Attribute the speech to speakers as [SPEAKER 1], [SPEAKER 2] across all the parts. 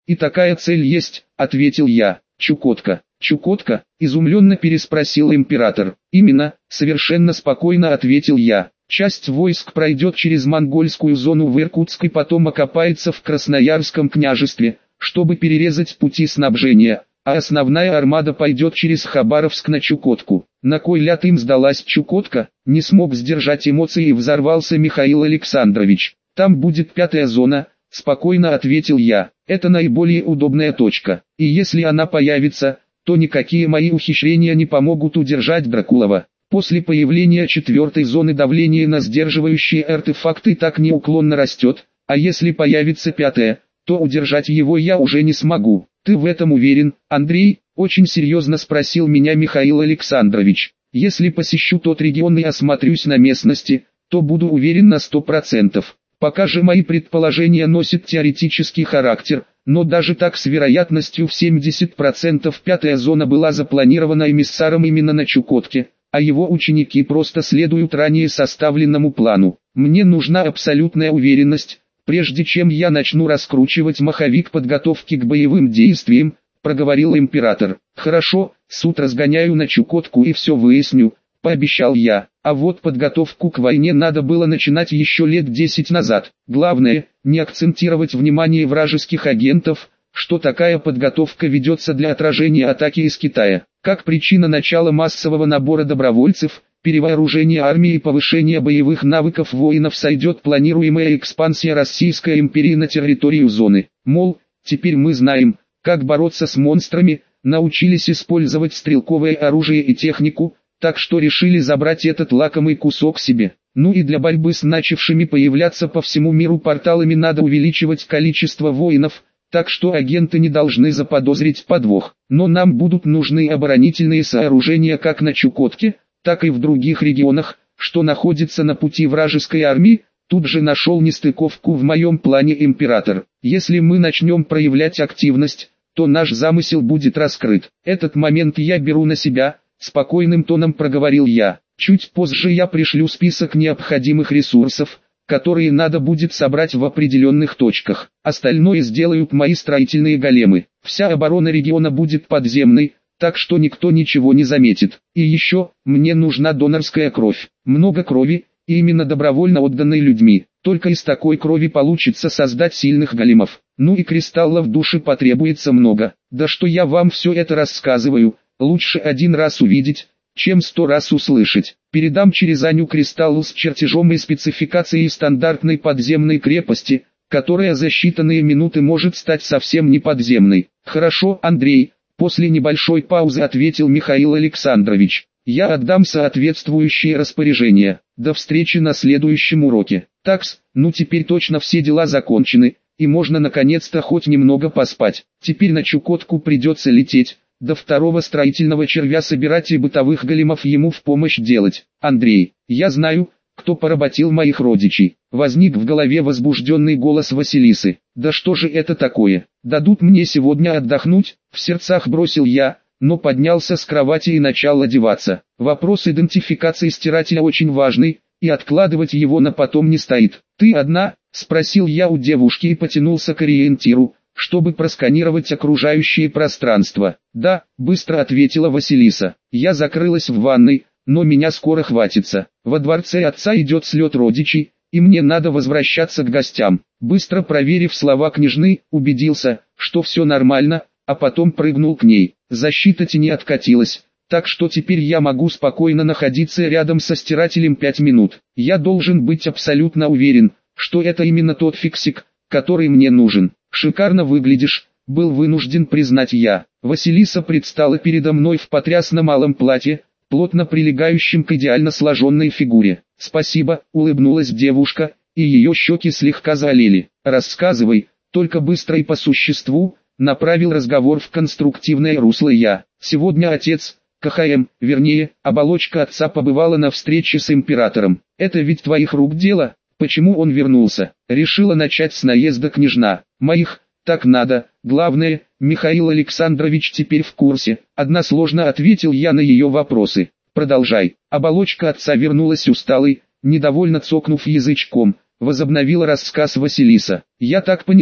[SPEAKER 1] И такая цель есть, ответил я. Чукотка. Чукотка? Изумленно переспросил император. Именно, совершенно спокойно ответил я. Часть войск пройдет через монгольскую зону в Иркутск и потом окопается в Красноярском княжестве, чтобы перерезать пути снабжения, а основная армада пойдет через Хабаровск на Чукотку. На кой ляд им сдалась Чукотка? Не смог сдержать эмоции и взорвался Михаил Александрович. Там будет 5-я зона, спокойно ответил я. Это наиболее удобная точка, и если она появится, то никакие мои ухищрения не помогут удержать Дракулова. После появления 4-й зоны давление на сдерживающие артефакты так неуклонно растет, а если появится 5-я, то удержать его я уже не смогу. Ты в этом уверен, Андрей? Очень серьезно спросил меня Михаил Александрович. Если посещу тот регион и осмотрюсь на местности, то буду уверен на 100%. Пока же мои предположения носят теоретический характер, но даже так с вероятностью в 70% 5-я зона была запланирована эмиссаром именно на Чукотке, а его ученики просто следуют ранее составленному плану. Мне нужна абсолютная уверенность, прежде чем я начну раскручивать маховик подготовки к боевым действиям, проговорил император. Хорошо, суд разгоняю на Чукотку и все выясню, пообещал я. А вот подготовку к войне надо было начинать еще лет 10 назад. Главное, не акцентировать внимание вражеских агентов, что такая подготовка ведется для отражения атаки из Китая. Как причина начала массового набора добровольцев, перевооружения армии и повышения боевых навыков воинов сойдет планируемая экспансия Российской империи на территорию зоны. Мол, теперь мы знаем, как бороться с монстрами, научились использовать стрелковое оружие и технику, так что решили забрать этот лакомый кусок себе. Ну и для борьбы с начавшими появляться по всему миру порталами надо увеличивать количество воинов, так что агенты не должны заподозрить подвох. Но нам будут нужны оборонительные сооружения как на Чукотке, так и в других регионах, что находится на пути вражеской армии. Тут же нашел нестыковку в моем плане император. Если мы начнем проявлять активность, то наш замысел будет раскрыт. Этот момент я беру на себя, спокойным тоном проговорил я. Чуть позже я пришлю список необходимых ресурсов, которые надо будет собрать в определенных точках. Остальное сделают мои строительные големы. Вся оборона региона будет подземной, так что никто ничего не заметит. И еще, мне нужна донорская кровь. Много крови, и именно добровольно отданной людьми. Только из такой крови получится создать сильных големов. Ну и кристаллов души потребуется много. Да что я вам все это рассказываю, лучше один раз увидеть, чем 100 раз услышать. Передам через Аню кристалл с чертежом и спецификацией стандартной подземной крепости, которая за считанные минуты может стать совсем не подземной. Хорошо, Андрей, после небольшой паузы ответил Михаил Александрович. Я отдам соответствующие распоряжения. До встречи на следующем уроке. Такс, ну теперь точно все дела закончены, и можно наконец-то хоть немного поспать. Теперь на Чукотку придется лететь, до 2-го строительного червя собирать и бытовых големов ему в помощь делать. Андрей, я знаю, кто поработил моих родичей. Возник в голове возбужденный голос Василисы. Да что же это такое? Дадут мне сегодня отдохнуть? В сердцах бросил я, но поднялся с кровати и начал одеваться. Вопрос идентификации стирателя очень важный, и откладывать его на потом не стоит. «Ты одна?» – спросил я у девушки и потянулся к ориентиру, чтобы просканировать окружающее пространство. «Да», – быстро ответила Василиса. Я закрылась в ванной, но меня скоро хватится. Во дворце отца идет слет родичей, и мне надо возвращаться к гостям. Быстро проверив слова княжны, убедился, что все нормально, а потом прыгнул к ней. Защита тени откатилась, так что теперь я могу спокойно находиться рядом со стирателем 5 минут. Я должен быть абсолютно уверен, что это именно тот фиксик, который мне нужен. «Шикарно выглядишь», — был вынужден признать я. Василиса предстала передо мной в потрясно малом платье, плотно прилегающем к идеально сложенной фигуре. «Спасибо», — улыбнулась девушка, и ее щеки слегка заолели. «Рассказывай, только быстро и по существу», — направил разговор в конструктивное русло я. «Сегодня отец, КХМ, вернее, оболочка отца побывала на встрече с императором. Это ведь твоих рук дело? Почему он вернулся?» Решила начать с наезда княжна. «Моих, так надо, главное, Михаил Александрович теперь в курсе», односложно ответил я на ее вопросы. «Продолжай». Оболочка отца вернулась усталой, недовольно цокнув язычком, возобновила рассказ Василиса. «Я так поняла,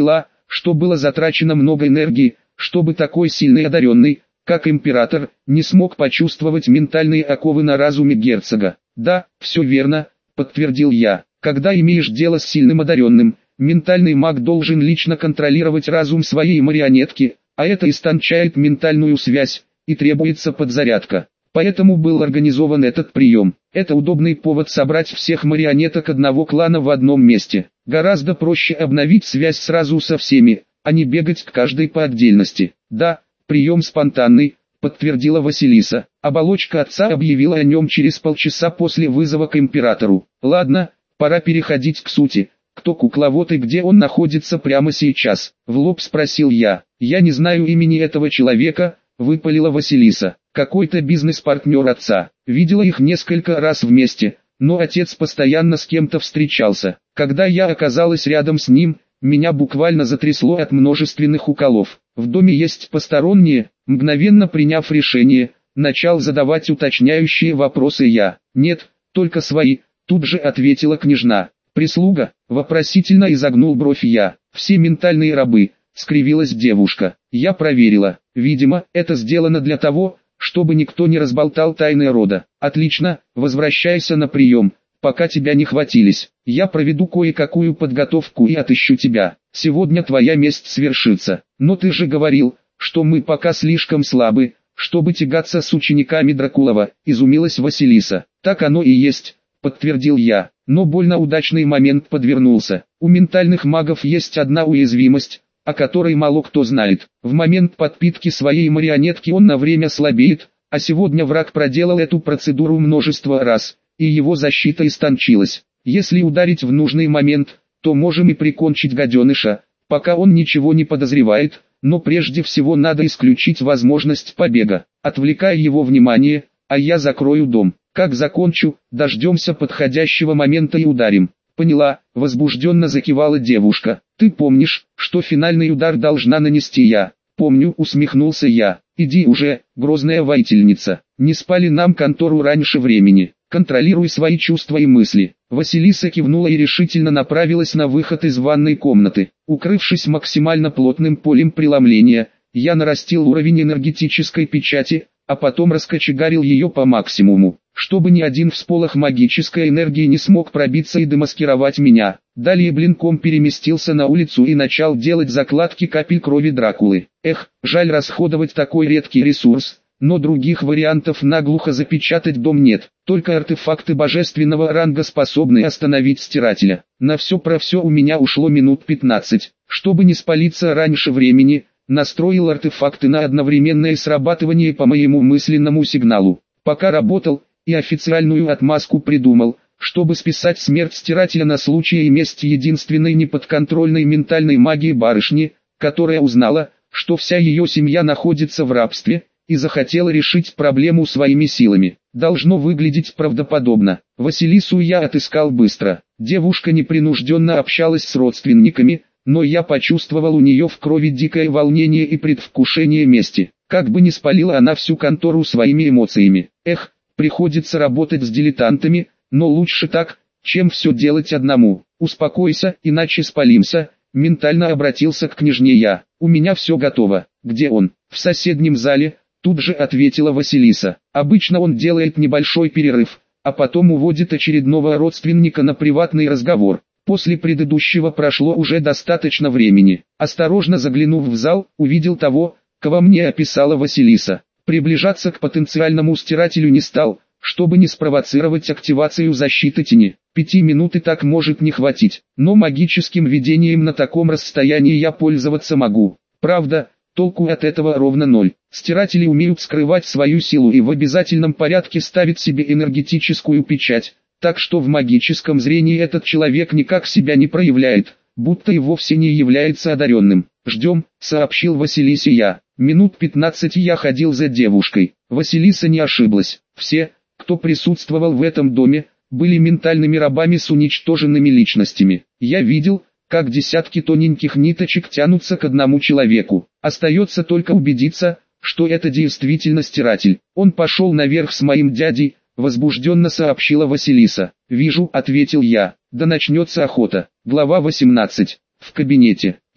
[SPEAKER 1] что было затрачено много энергии, чтобы такой сильный одаренный, как император, не смог почувствовать ментальные оковы на разуме герцога. «Да, все верно», — подтвердил я. «Когда имеешь дело с сильным одаренным, ментальный маг должен лично контролировать разум своей марионетки, а это истончает ментальную связь, и требуется подзарядка. Поэтому был организован этот прием. Это удобный повод собрать всех марионеток одного клана в одном месте. Гораздо проще обновить связь сразу со всеми, а не бегать к каждой по отдельности». «Да, прием спонтанный», — подтвердила Василиса. «Оболочка отца объявила о нем через полчаса после вызова к императору. Ладно, пора переходить к сути. Кто кукловод и где он находится прямо сейчас?» — в лоб спросил я. «Я не знаю имени этого человека», — выпалила Василиса. «Какой-то бизнес-партнер отца. Видела их несколько раз вместе, но отец постоянно с кем-то встречался. Когда я оказалась рядом с ним, меня буквально затрясло от множественных уколов. В доме есть посторонние», — мгновенно приняв решение, начал задавать уточняющие вопросы я. «Нет, только свои», — тут же ответила княжна. «Прислуга?» — вопросительно изогнул бровь я. «Все ментальные рабы», — скривилась девушка. «Я проверила. Видимо, это сделано для того, чтобы никто не разболтал тайны рода. Отлично, возвращайся на прием, пока тебя не хватились. Я проведу кое-какую подготовку и отыщу тебя. Сегодня твоя месть свершится. Но ты же говорил, что мы пока слишком слабы, чтобы тягаться с учениками Дракулова», — изумилась Василиса. «Так оно и есть», — подтвердил я. «Но больно удачный момент подвернулся. У ментальных магов есть одна уязвимость, о которой мало кто знает. В момент подпитки своей марионетки он на время слабеет, а сегодня враг проделал эту процедуру множество раз, и его защита истончилась. Если ударить в нужный момент, то можем и прикончить гаденыша, пока он ничего не подозревает, но прежде всего надо исключить возможность побега, отвлекая его внимание, а я закрою дом. Как закончу, дождемся подходящего момента и ударим». «Поняла», — возбужденно закивала девушка. «Ты помнишь, что финальный удар должна нанести я?» «Помню», — усмехнулся я. «Иди уже, грозная воительница, не спали нам контору раньше времени. Контролируй свои чувства и мысли». Василиса кивнула и решительно направилась на выход из ванной комнаты. Укрывшись максимально плотным полем преломления, я нарастил уровень энергетической печати, а потом раскочегарил ее по максимуму, чтобы ни один всполох магической энергии не смог пробиться и демаскировать меня. Далее блинком переместился на улицу и начал делать закладки капель крови Дракулы. Эх, жаль расходовать такой редкий ресурс, но других вариантов наглухо запечатать дом нет. Только артефакты божественного ранга способны остановить стирателя. На все про все у меня ушло минут 15. Чтобы не спалиться раньше времени, настроил артефакты на одновременное срабатывание по моему мысленному сигналу. Пока работал, и официальную отмазку придумал, чтобы списать смерть стирателя на случай и месть единственной неподконтрольной ментальной магии барышни, которая узнала, что вся ее семья находится в рабстве, и захотела решить проблему своими силами. Должно выглядеть правдоподобно. Василису я отыскал быстро. Девушка непринужденно общалась с родственниками, но я почувствовал у нее в крови дикое волнение и предвкушение мести. Как бы ни спалила она всю контору своими эмоциями. Эх, приходится работать с дилетантами, но лучше так, чем все делать одному. «Успокойся, иначе спалимся», — ментально обратился к княжне я. «У меня все готово». «Где он?» «В соседнем зале», — тут же ответила Василиса. «Обычно он делает небольшой перерыв, а потом уводит очередного родственника на приватный разговор. После предыдущего прошло уже достаточно времени». Осторожно заглянув в зал, увидел того, кого мне описала Василиса. Приближаться к потенциальному стирателю не стал, чтобы не спровоцировать активацию защиты тени. 5 минут и так может не хватить, но магическим видением на таком расстоянии я пользоваться могу. Правда, толку от этого ровно ноль. Стиратели умеют скрывать свою силу и в обязательном порядке ставят себе энергетическую печать, так что в магическом зрении этот человек никак себя не проявляет, будто и вовсе не является одаренным. «Ждем», — сообщил Василисе я. Минут 15 я ходил за девушкой. Василиса не ошиблась. Все, кто присутствовал в этом доме, были ментальными рабами с уничтоженными личностями. Я видел, как десятки тоненьких ниточек тянутся к одному человеку. Остается только убедиться, что это действительно стиратель. Он пошел наверх с моим дядей, возбужденно сообщила Василиса. «Вижу», — ответил я. «Да начнется охота». Глава 18. В кабинете.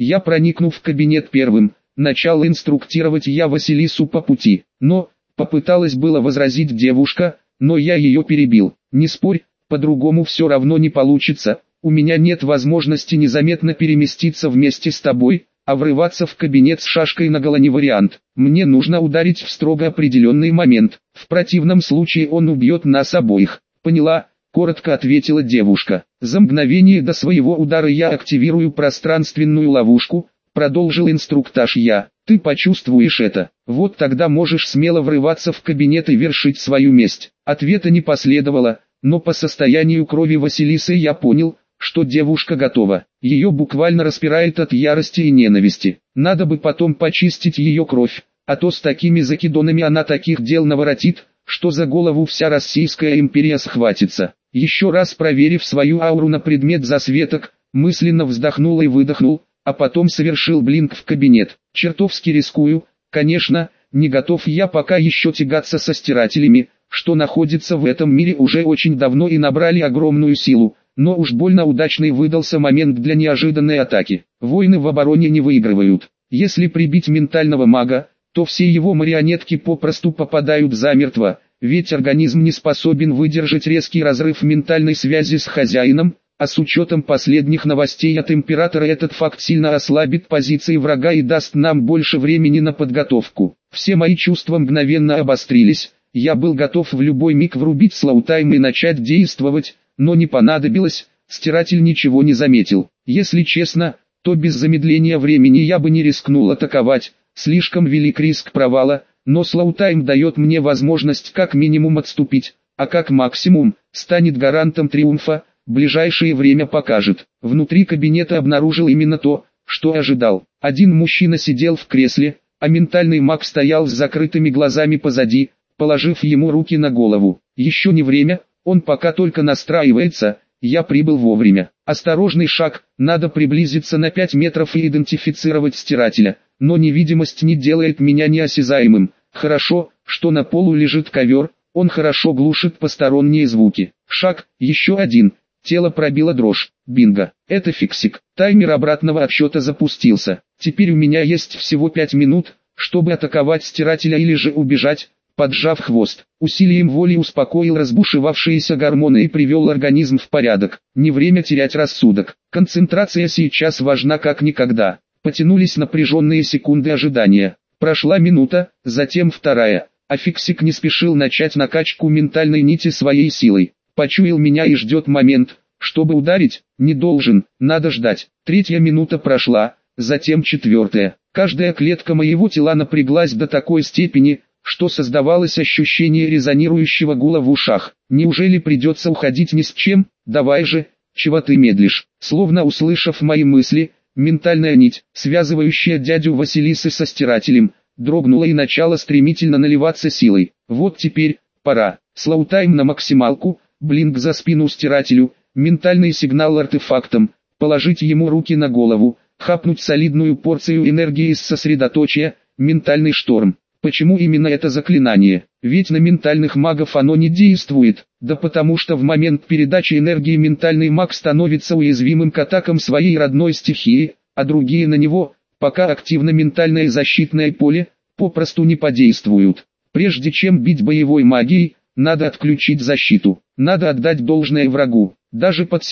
[SPEAKER 1] Я проникну в кабинет первым, начал инструктировать я Василису по пути, но, попыталась было возразить девушка, но я ее перебил. Не спорь, по-другому все равно не получится, у меня нет возможности незаметно переместиться вместе с тобой, а врываться в кабинет с шашкой наголо не вариант. Мне нужно ударить в строго определенный момент, в противном случае он убьет нас обоих. Поняла? Коротко ответила девушка. За мгновение до своего удара я активирую пространственную ловушку, продолжил инструктаж я. Ты почувствуешь это, вот тогда можешь смело врываться в кабинет и вершить свою месть. Ответа не последовало, но по состоянию крови Василисы я понял, что девушка готова. Ее буквально распирает от ярости и ненависти. Надо бы потом почистить ее кровь, а то с такими закидонами она таких дел наворотит, что за голову вся Российская империя схватится. Еще раз проверив свою ауру на предмет засветок, мысленно вздохнул и выдохнул, а потом совершил блинк в кабинет. Чертовски рискую, конечно, не готов я пока еще тягаться со стирателями, что находятся в этом мире уже очень давно и набрали огромную силу, но уж больно удачный выдался момент для неожиданной атаки. Войны в обороне не выигрывают. Если прибить ментального мага, то все его марионетки попросту попадают замертво, ведь организм не способен выдержать резкий разрыв ментальной связи с хозяином, а с учетом последних новостей от императора этот факт сильно ослабит позиции врага и даст нам больше времени на подготовку. Все мои чувства мгновенно обострились, я был готов в любой миг врубить слоутайм и начать действовать, но не понадобилось, стиратель ничего не заметил. Если честно, то без замедления времени я бы не рискнул атаковать, слишком велик риск провала, но слоутайм дает мне возможность как минимум отступить, а как максимум, станет гарантом триумфа, ближайшее время покажет. Внутри кабинета обнаружил именно то, что ожидал. Один мужчина сидел в кресле, а ментальный маг стоял с закрытыми глазами позади, положив ему руки на голову. Еще не время, он пока только настраивается, я прибыл вовремя. Осторожный шаг, надо приблизиться на 5 метров и идентифицировать стирателя, но невидимость не делает меня неосязаемым. Хорошо, что на полу лежит ковер, он хорошо глушит посторонние звуки. Шаг, еще один, тело пробило дрожь. Бинго, это фиксик. Таймер обратного отсчета запустился. Теперь у меня есть всего 5 минут, чтобы атаковать стирателя или же убежать. Поджав хвост, усилием воли успокоил разбушевавшиеся гормоны и привел организм в порядок. Не время терять рассудок. Концентрация сейчас важна как никогда. Потянулись напряженные секунды ожидания. Прошла минута, затем вторая. А фиксик не спешил начать накачку ментальной нити своей силой. Почуял меня и ждет момент, чтобы ударить. Не должен, надо ждать. Третья минута прошла, затем четвертая. Каждая клетка моего тела напряглась до такой степени, что создавалось ощущение резонирующего гула в ушах. Неужели придется уходить ни с чем? Давай же, чего ты медлишь? Словно услышав мои мысли, ментальная нить, связывающая дядю Василисы со стирателем, дрогнула и начала стремительно наливаться силой. Вот теперь, пора. Слоутайм на максималку, блинк за спину стирателю, ментальный сигнал артефактом, положить ему руки на голову, хапнуть солидную порцию энергии из сосредоточия, ментальный шторм. Почему именно это заклинание? Ведь на ментальных магов оно не действует, да потому что в момент передачи энергии ментальный маг становится уязвимым к атакам своей родной стихии, а другие на него, пока активно ментальное защитное поле, попросту не подействуют. Прежде чем бить боевой магией, надо отключить защиту, надо отдать должное врагу. Даже под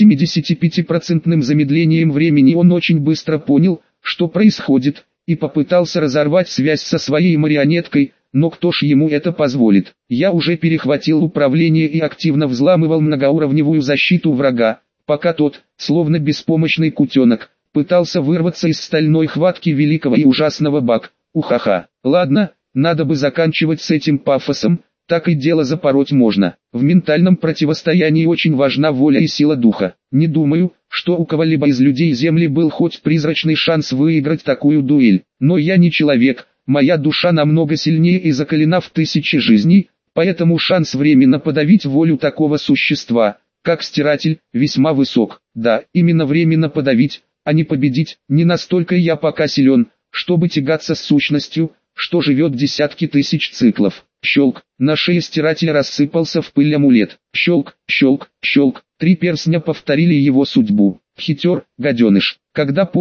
[SPEAKER 1] 75% замедлением времени он очень быстро понял, что происходит, и попытался разорвать связь со своей марионеткой, но кто ж ему это позволит? Я уже перехватил управление и активно взламывал многоуровневую защиту врага, пока тот, словно беспомощный кутенок, пытался вырваться из стальной хватки великого и ужасного Бак. Ухаха. Ладно, надо бы заканчивать с этим пафосом, так и дело запороть можно. В ментальном противостоянии очень важна воля и сила духа. Не думаю, что у кого-либо из людей Земли был хоть призрачный шанс выиграть такую дуэль. Но я не человек, моя душа намного сильнее и закалена в 1000 жизней, поэтому шанс временно подавить волю такого существа, как стиратель, весьма высок. Да, именно временно подавить, а не победить. Не настолько я пока силен, чтобы тягаться с сущностью, что живет десятки тысяч циклов. Щелк, на шее стирателя рассыпался в пыль амулет. Щелк, щелк, щелк, 3 перстня повторили его судьбу. Хитер, гаденыш. Когда понял,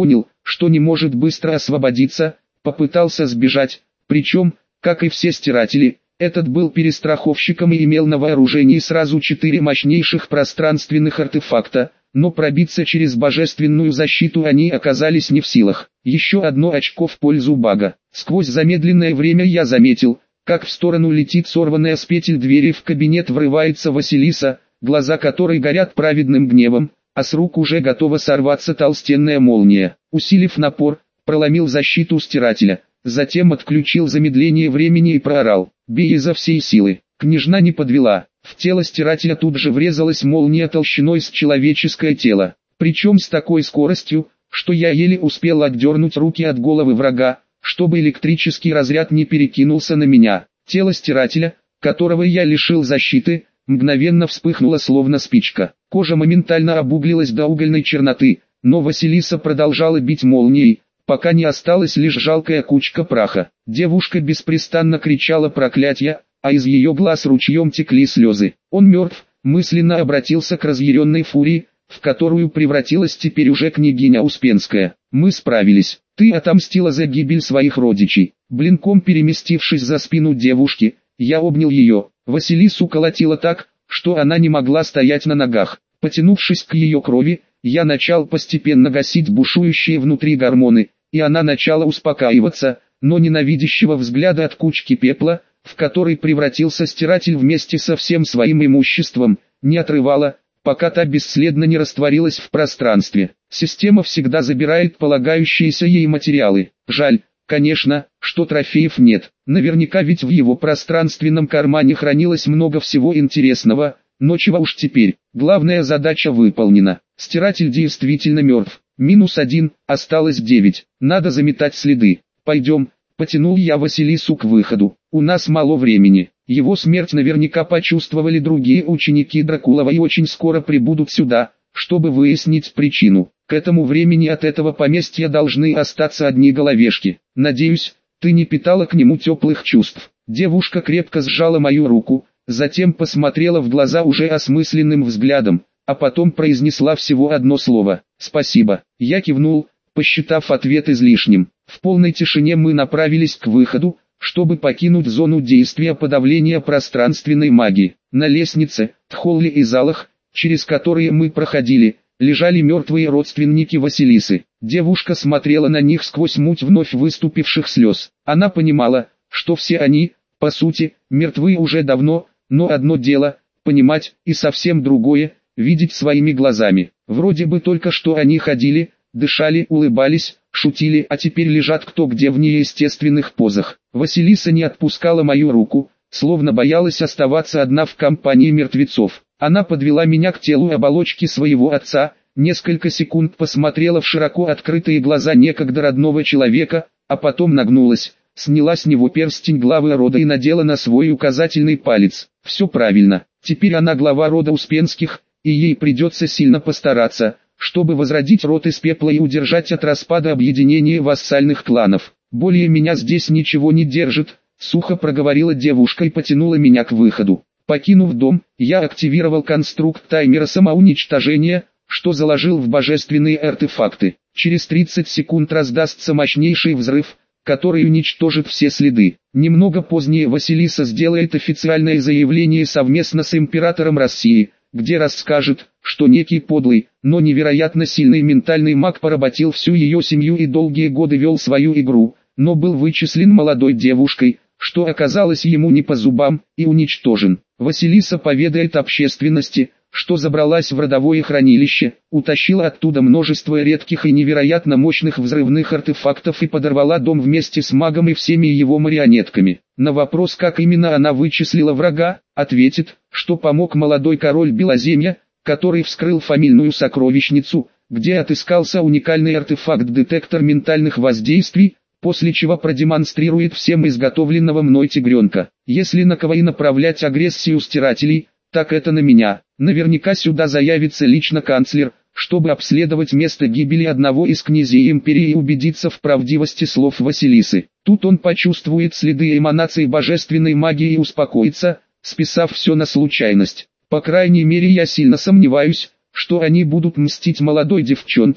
[SPEAKER 1] что не может быстро освободиться, попытался сбежать, причем, как и все стиратели, этот был перестраховщиком и имел на вооружении сразу 4 мощнейших пространственных артефакта, но пробиться через божественную защиту они оказались не в силах. Еще одно очко в пользу бага. Сквозь замедленное время я заметил, как в сторону летит сорванная с петель двери, в кабинет врывается Василиса, глаза которой горят праведным гневом, а с рук уже готова сорваться толстенная молния. Усилив напор, проломил защиту стирателя, затем отключил замедление времени и проорал: «Бей изо всей силы». Княжна не подвела. В тело стирателя тут же врезалась молния толщиной с человеческое тело, причем с такой скоростью, что я еле успел отдернуть руки от головы врага, чтобы электрический разряд не перекинулся на меня. Тело стирателя, которого я лишил защиты, мгновенно вспыхнуло словно спичка. Кожа моментально обуглилась до угольной черноты, но Василиса продолжала бить молнией, пока не осталась лишь жалкая кучка праха. Девушка беспрестанно кричала проклятия, а из ее глаз ручьем текли слезы. «Он мертв», мысленно обратился к разъяренной фурии, в которую превратилась теперь уже княгиня Успенская. «Мы справились. Ты отомстила за гибель своих родичей». Блинком переместившись за спину девушки, я обнял ее. Василису колотило так, что она не могла стоять на ногах. Потянувшись к ее крови, я начал постепенно гасить бушующие внутри гормоны, и она начала успокаиваться, но ненавидящего взгляда от кучки пепла, в который превратился стиратель вместе со всем своим имуществом, не отрывала, пока та бесследно не растворилась в пространстве. Система всегда забирает полагающиеся ей материалы. Жаль, конечно, что трофеев нет. Наверняка ведь в его пространственном кармане хранилось много всего интересного, но чего уж теперь. Главная задача выполнена. Стиратель действительно мертв. -1, осталось 9. Надо заметать следы. Пойдем. Потянул я Василису к выходу. У нас мало времени. Его смерть наверняка почувствовали другие ученики Дракулова и очень скоро прибудут сюда, чтобы выяснить причину. К этому времени от этого поместья должны остаться одни головешки. Надеюсь, ты не питала к нему теплых чувств. Девушка крепко сжала мою руку, затем посмотрела в глаза уже осмысленным взглядом, а потом произнесла всего одно слово: «Спасибо». Я кивнул, посчитав ответ излишним. В полной тишине мы направились к выходу, чтобы покинуть зону действия подавления пространственной магии. На лестнице, холле и залах, через которые мы проходили, лежали мертвые родственники Василисы. Девушка смотрела на них сквозь муть вновь выступивших слез. Она понимала, что все они, по сути, мертвы уже давно, но одно дело – понимать, и совсем другое – видеть своими глазами. Вроде бы только что они ходили, дышали, улыбались, шутили, а теперь лежат кто где в неестественных позах. Василиса не отпускала мою руку, словно боялась оставаться одна в компании мертвецов. Она подвела меня к телу оболочки своего отца, несколько секунд посмотрела в широко открытые глаза некогда родного человека, а потом нагнулась, сняла с него перстень главы рода и надела на свой указательный палец. Все правильно, теперь она глава рода Успенских, и ей придется сильно постараться, чтобы возродить род из пепла и удержать от распада объединение вассальных кланов. «Более меня здесь ничего не держит», — сухо проговорила девушка и потянула меня к выходу. Покинув дом, я активировал конструкт таймера самоуничтожения, что заложил в божественные артефакты. Через 30 секунд раздастся мощнейший взрыв, который уничтожит все следы. Немного позднее Василиса сделает официальное заявление совместно с императором России, где расскажет, что некий подлый, но невероятно сильный ментальный маг поработил всю ее семью и долгие годы вел свою игру, но был вычислен молодой девушкой, что оказалось ему не по зубам, и уничтожен. Василиса поведает общественности, что забралась в родовое хранилище, утащила оттуда множество редких и невероятно мощных взрывных артефактов и подорвала дом вместе с магом и всеми его марионетками. На вопрос, как именно она вычислила врага, ответит, что помог молодой король Белоземья, который вскрыл фамильную сокровищницу, где отыскался уникальный артефакт-детектор ментальных воздействий, после чего продемонстрирует всем изготовленного мной тигренка. Если на кого и направлять агрессию стирателей, так это на меня. Наверняка сюда заявится лично канцлер, чтобы обследовать место гибели одного из князей империи и убедиться в правдивости слов Василисы. Тут он почувствует следы эманаций божественной магии и успокоится, списав все на случайность. По крайней мере, я сильно сомневаюсь, что они будут мстить молодой девчонке,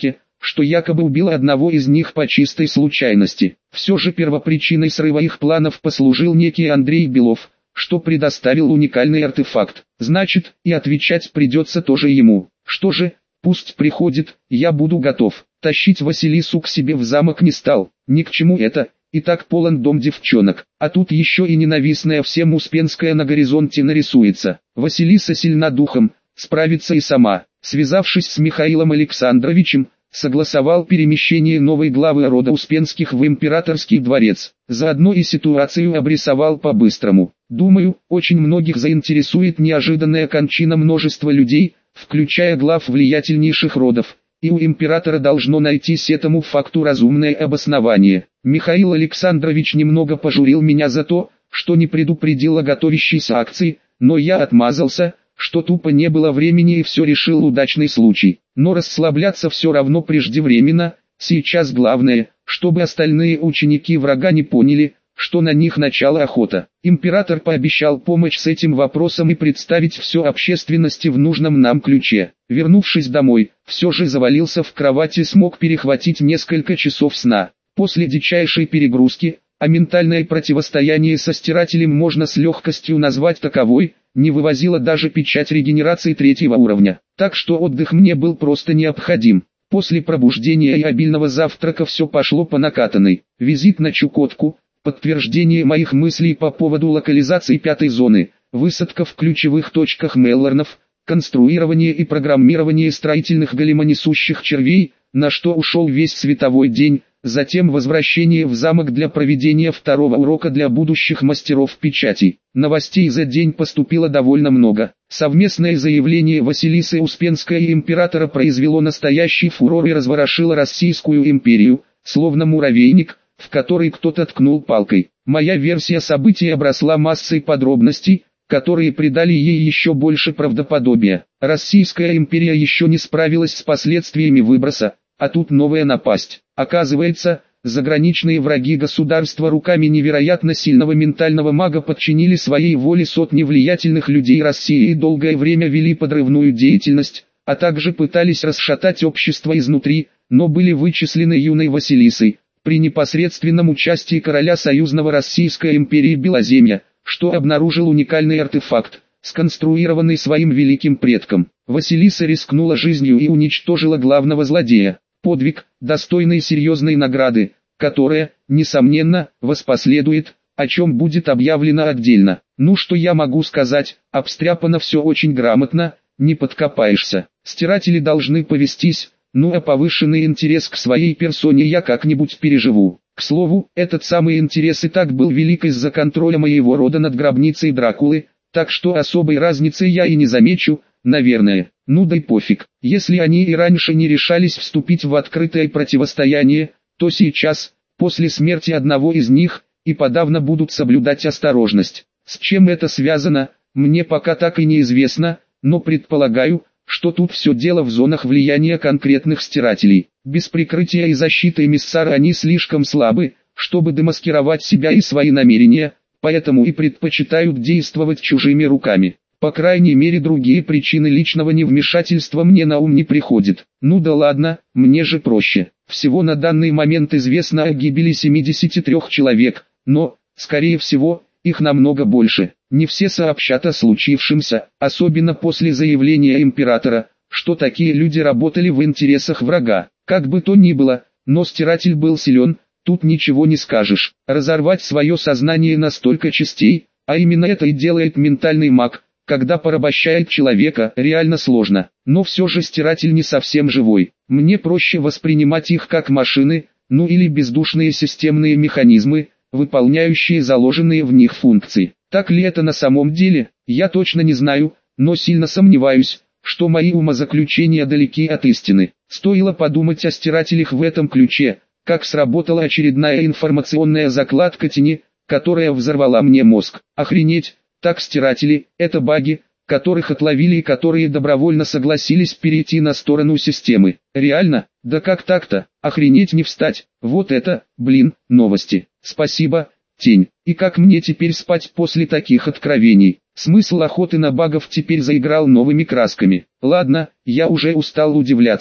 [SPEAKER 1] что якобы убил одного из них по чистой случайности. Все же первопричиной срыва их планов послужил некий Андрей Белов, что предоставил уникальный артефакт. Значит, и отвечать придется тоже ему. Что же, пусть приходит, я буду готов. Тащить Василису к себе в замок не стал, ни к чему это, и так полон дом девчонок. А тут еще и ненавистная всем Успенская на горизонте нарисуется. Василиса сильна духом, справится и сама. Связавшись с Михаилом Александровичем, согласовал перемещение новой главы рода Успенских в императорский дворец. Заодно и ситуацию обрисовал по-быстрому. Думаю, очень многих заинтересует неожиданная кончина множества людей, включая глав влиятельнейших родов, и у императора должно найтись этому факту разумное обоснование. Михаил Александрович немного пожурил меня за то, что не предупредил о готовящейся акции, но я отмазался, что тупо не было времени и все решил удачный случай. Но расслабляться все равно преждевременно, сейчас главное, чтобы остальные ученики врага не поняли, что на них начала охота. Император пообещал помочь с этим вопросом и представить все общественности в нужном нам ключе. Вернувшись домой, все же завалился в кровать и смог перехватить несколько часов сна. После дичайшей перегрузки, а ментальное противостояние со стирателем можно с легкостью назвать таковой, не вывозила даже печать регенерации 3-го уровня. Так что отдых мне был просто необходим. После пробуждения и обильного завтрака все пошло по накатанной. Визит на Чукотку, подтверждение моих мыслей по поводу локализации 5-й зоны, высадка в ключевых точках Меллорнов, конструирование и программирование строительных големонесущих червей, на что ушел весь световой день, затем возвращение в замок для проведения 2-го урока для будущих мастеров печати. Новостей за день поступило довольно много. Совместное заявление Василисы Успенской и императора произвело настоящий фурор и разворошило Российскую империю, словно муравейник, в который кто-то ткнул палкой. Моя версия событий обросла массой подробностей, которые придали ей еще больше правдоподобия. Российская империя еще не справилась с последствиями выброса, а тут новая напасть. Оказывается, заграничные враги государства руками невероятно сильного ментального мага подчинили своей воле сотни влиятельных людей России и долгое время вели подрывную деятельность, а также пытались расшатать общество изнутри, но были вычислены юной Василисой, при непосредственном участии короля союзного Российской империи Белоземья, что обнаружил уникальный артефакт, сконструированный своим великим предком. Василиса рискнула жизнью и уничтожила главного злодея. Подвиг, достойный серьезной награды, которая, несомненно, воспоследует, о чем будет объявлено отдельно. Ну что я могу сказать, обстряпано все очень грамотно, не подкопаешься. Стиратели должны повестись, ну а повышенный интерес к своей персоне я как-нибудь переживу. К слову, этот самый интерес и так был велик из-за контроля моего рода над гробницей Дракулы, так что особой разницы я и не замечу, наверное. Ну да и пофиг, если они и раньше не решались вступить в открытое противостояние, то сейчас, после смерти одного из них, и подавно будут соблюдать осторожность. С чем это связано, мне пока так и неизвестно, но предполагаю, что тут все дело в зонах влияния конкретных стирателей. Без прикрытия и защиты эмиссара они слишком слабы, чтобы демаскировать себя и свои намерения, поэтому и предпочитают действовать чужими руками. По крайней мере другие причины личного невмешательства мне на ум не приходят. Ну да ладно, мне же проще. Всего на данный момент известно о гибели 73 человек, но, скорее всего, их намного больше. Не все сообщат о случившемся, особенно после заявления императора, что такие люди работали в интересах врага. Как бы то ни было, но стиратель был силен, тут ничего не скажешь. Разорвать свое сознание на столько частей, а именно это и делает ментальный маг, когда порабощает человека, реально сложно. Но все же стиратель не совсем живой. Мне проще воспринимать их как машины, ну или бездушные системные механизмы, выполняющие заложенные в них функции. Так ли это на самом деле, я точно не знаю, но сильно сомневаюсь, что мои умозаключения далеки от истины. Стоило подумать о стирателях в этом ключе, как сработала очередная информационная закладка тени, которая взорвала мне мозг. Охренеть! Так стиратели – это баги, которых отловили и которые добровольно согласились перейти на сторону системы. Реально? Да как так-то? Охренеть не встать. Вот это, блин, новости. Спасибо, Тень. И как мне теперь спать после таких откровений? Смысл охоты на багов теперь заиграл новыми красками. Ладно, я уже устал удивляться.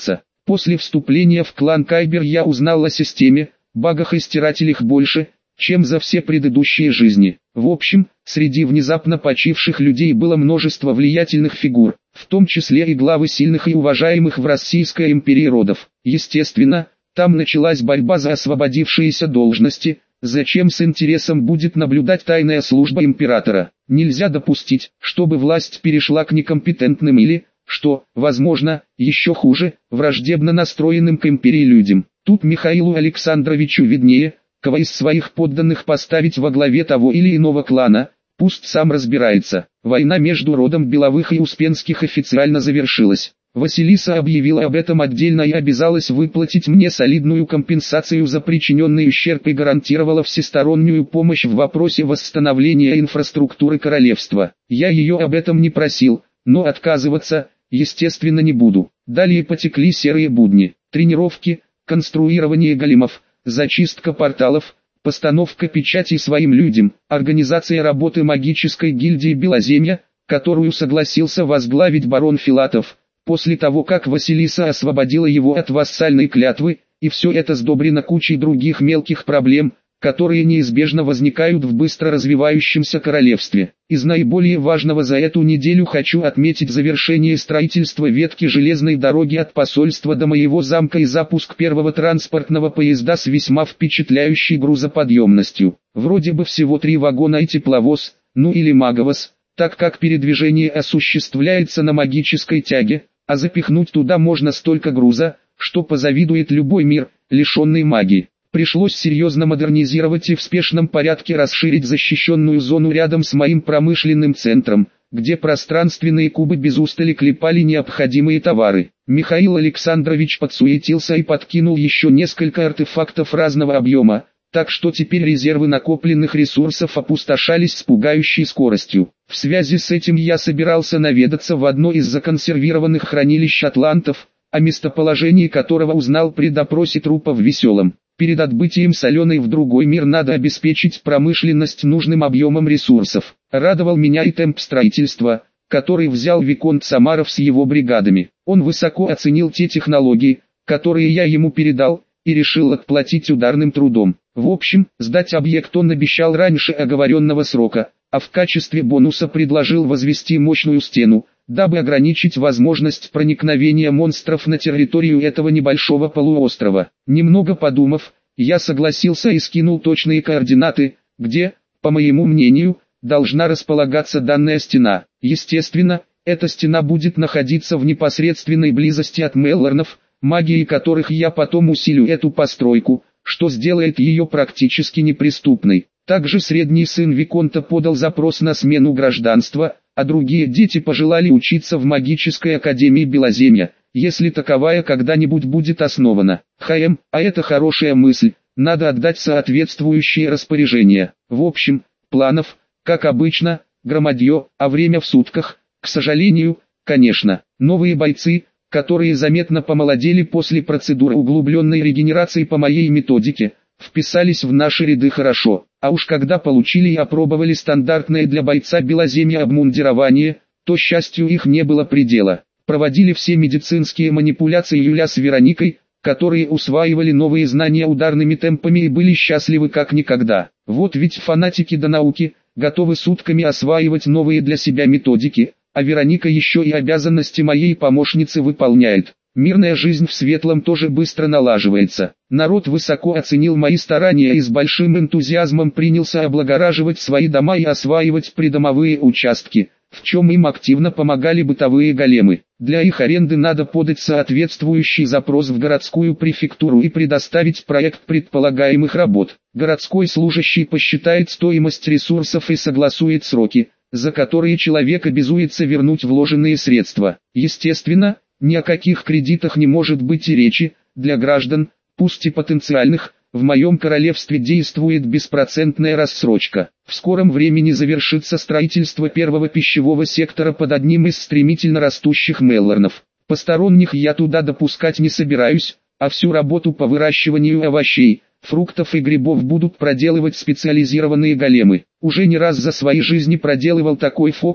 [SPEAKER 1] После вступления в клан Кайбер я узнал о системе, багах и стирателях больше, чем за все предыдущие жизни. В общем, среди внезапно почивших людей было множество влиятельных фигур, в том числе и главы сильных и уважаемых в Российской империи родов. Естественно, там началась борьба за освободившиеся должности, зачем с интересом будет наблюдать тайная служба императора. Нельзя допустить, чтобы власть перешла к некомпетентным или, что, возможно, еще хуже, враждебно настроенным к империи людям. Тут Михаилу Александровичу виднее, кого из своих подданных поставить во главе того или иного клана, пусть сам разбирается. Война между родом Беловых и Успенских официально завершилась. Василиса объявила об этом отдельно и обязалась выплатить мне солидную компенсацию за причиненный ущерб и гарантировала всестороннюю помощь в вопросе восстановления инфраструктуры королевства. Я ее об этом не просил, но отказываться, естественно, не буду. Далее потекли серые будни, тренировки, конструирование големов, зачистка порталов, постановка печатей своим людям, организация работы магической гильдии Белоземья, которую согласился возглавить барон Филатов, после того как Василиса освободила его от вассальной клятвы, и все это сдобрено кучей других мелких проблем, которые неизбежно возникают в быстро развивающемся королевстве. Из наиболее важного за эту неделю хочу отметить завершение строительства ветки железной дороги от посольства до моего замка и запуск первого транспортного поезда с весьма впечатляющей грузоподъемностью. Вроде бы всего 3 вагона и тепловоз, ну или маговоз, так как передвижение осуществляется на магической тяге, а запихнуть туда можно столько груза, что позавидует любой мир, лишенный магии. Пришлось серьезно модернизировать и в спешном порядке расширить защищенную зону рядом с моим промышленным центром, где пространственные кубы без устали клепали необходимые товары. Михаил Александрович подсуетился и подкинул еще несколько артефактов разного объема, так что теперь резервы накопленных ресурсов опустошались с пугающей скоростью. В связи с этим я собирался наведаться в одно из законсервированных хранилищ атлантов, о местоположении которого узнал при допросе трупа в Веселом. Перед отбытием Соленой в другой мир надо обеспечить промышленность нужным объемом ресурсов. Радовал меня и темп строительства, который взял виконт Самаров с его бригадами. Он высоко оценил те технологии, которые я ему передал, и решил отплатить ударным трудом. В общем, сдать объект он обещал раньше оговоренного срока, а в качестве бонуса предложил возвести мощную стену, дабы ограничить возможность проникновения монстров на территорию этого небольшого полуострова. Немного подумав, я согласился и скинул точные координаты, где, по моему мнению, должна располагаться данная стена. Естественно, эта стена будет находиться в непосредственной близости от Меллорнов, магией которых я потом усилю эту постройку, что сделает ее практически неприступной. Также средний сын виконта подал запрос на смену гражданства, а другие дети пожелали учиться в магической академии Белоземья, если таковая когда-нибудь будет основана. А это хорошая мысль, надо отдать соответствующие распоряжения. В общем, планов, как обычно, громадье, а время в сутках, к сожалению, конечно. Новые бойцы, которые заметно помолодели после процедуры углубленной регенерации по моей методике, вписались в наши ряды хорошо, а уж когда получили и опробовали стандартное для бойца Белоземья обмундирование, то счастью их не было предела. Проводили все медицинские манипуляции Юля с Вероникой, которые усваивали новые знания ударными темпами и были счастливы как никогда. Вот ведь фанатики до науки, готовы сутками осваивать новые для себя методики, а Вероника еще и обязанности моей помощницы выполняет. Мирная жизнь в Светлом тоже быстро налаживается. Народ высоко оценил мои старания и с большим энтузиазмом принялся облагораживать свои дома и осваивать придомовые участки, в чем им активно помогали бытовые големы. Для их аренды надо подать соответствующий запрос в городскую префектуру и предоставить проект предполагаемых работ. Городской служащий посчитает стоимость ресурсов и согласует сроки, за которые человек обязуется вернуть вложенные средства. Естественно, ни о каких кредитах не может быть и речи. Для граждан, пусть и потенциальных, в моем королевстве действует беспроцентная рассрочка. В скором времени завершится строительство первого пищевого сектора под одним из стремительно растущих Меллорнов. Посторонних я туда допускать не собираюсь, а всю работу по выращиванию овощей, фруктов и грибов будут проделывать специализированные големы. Уже не раз за свои жизни проделывал такой фокус,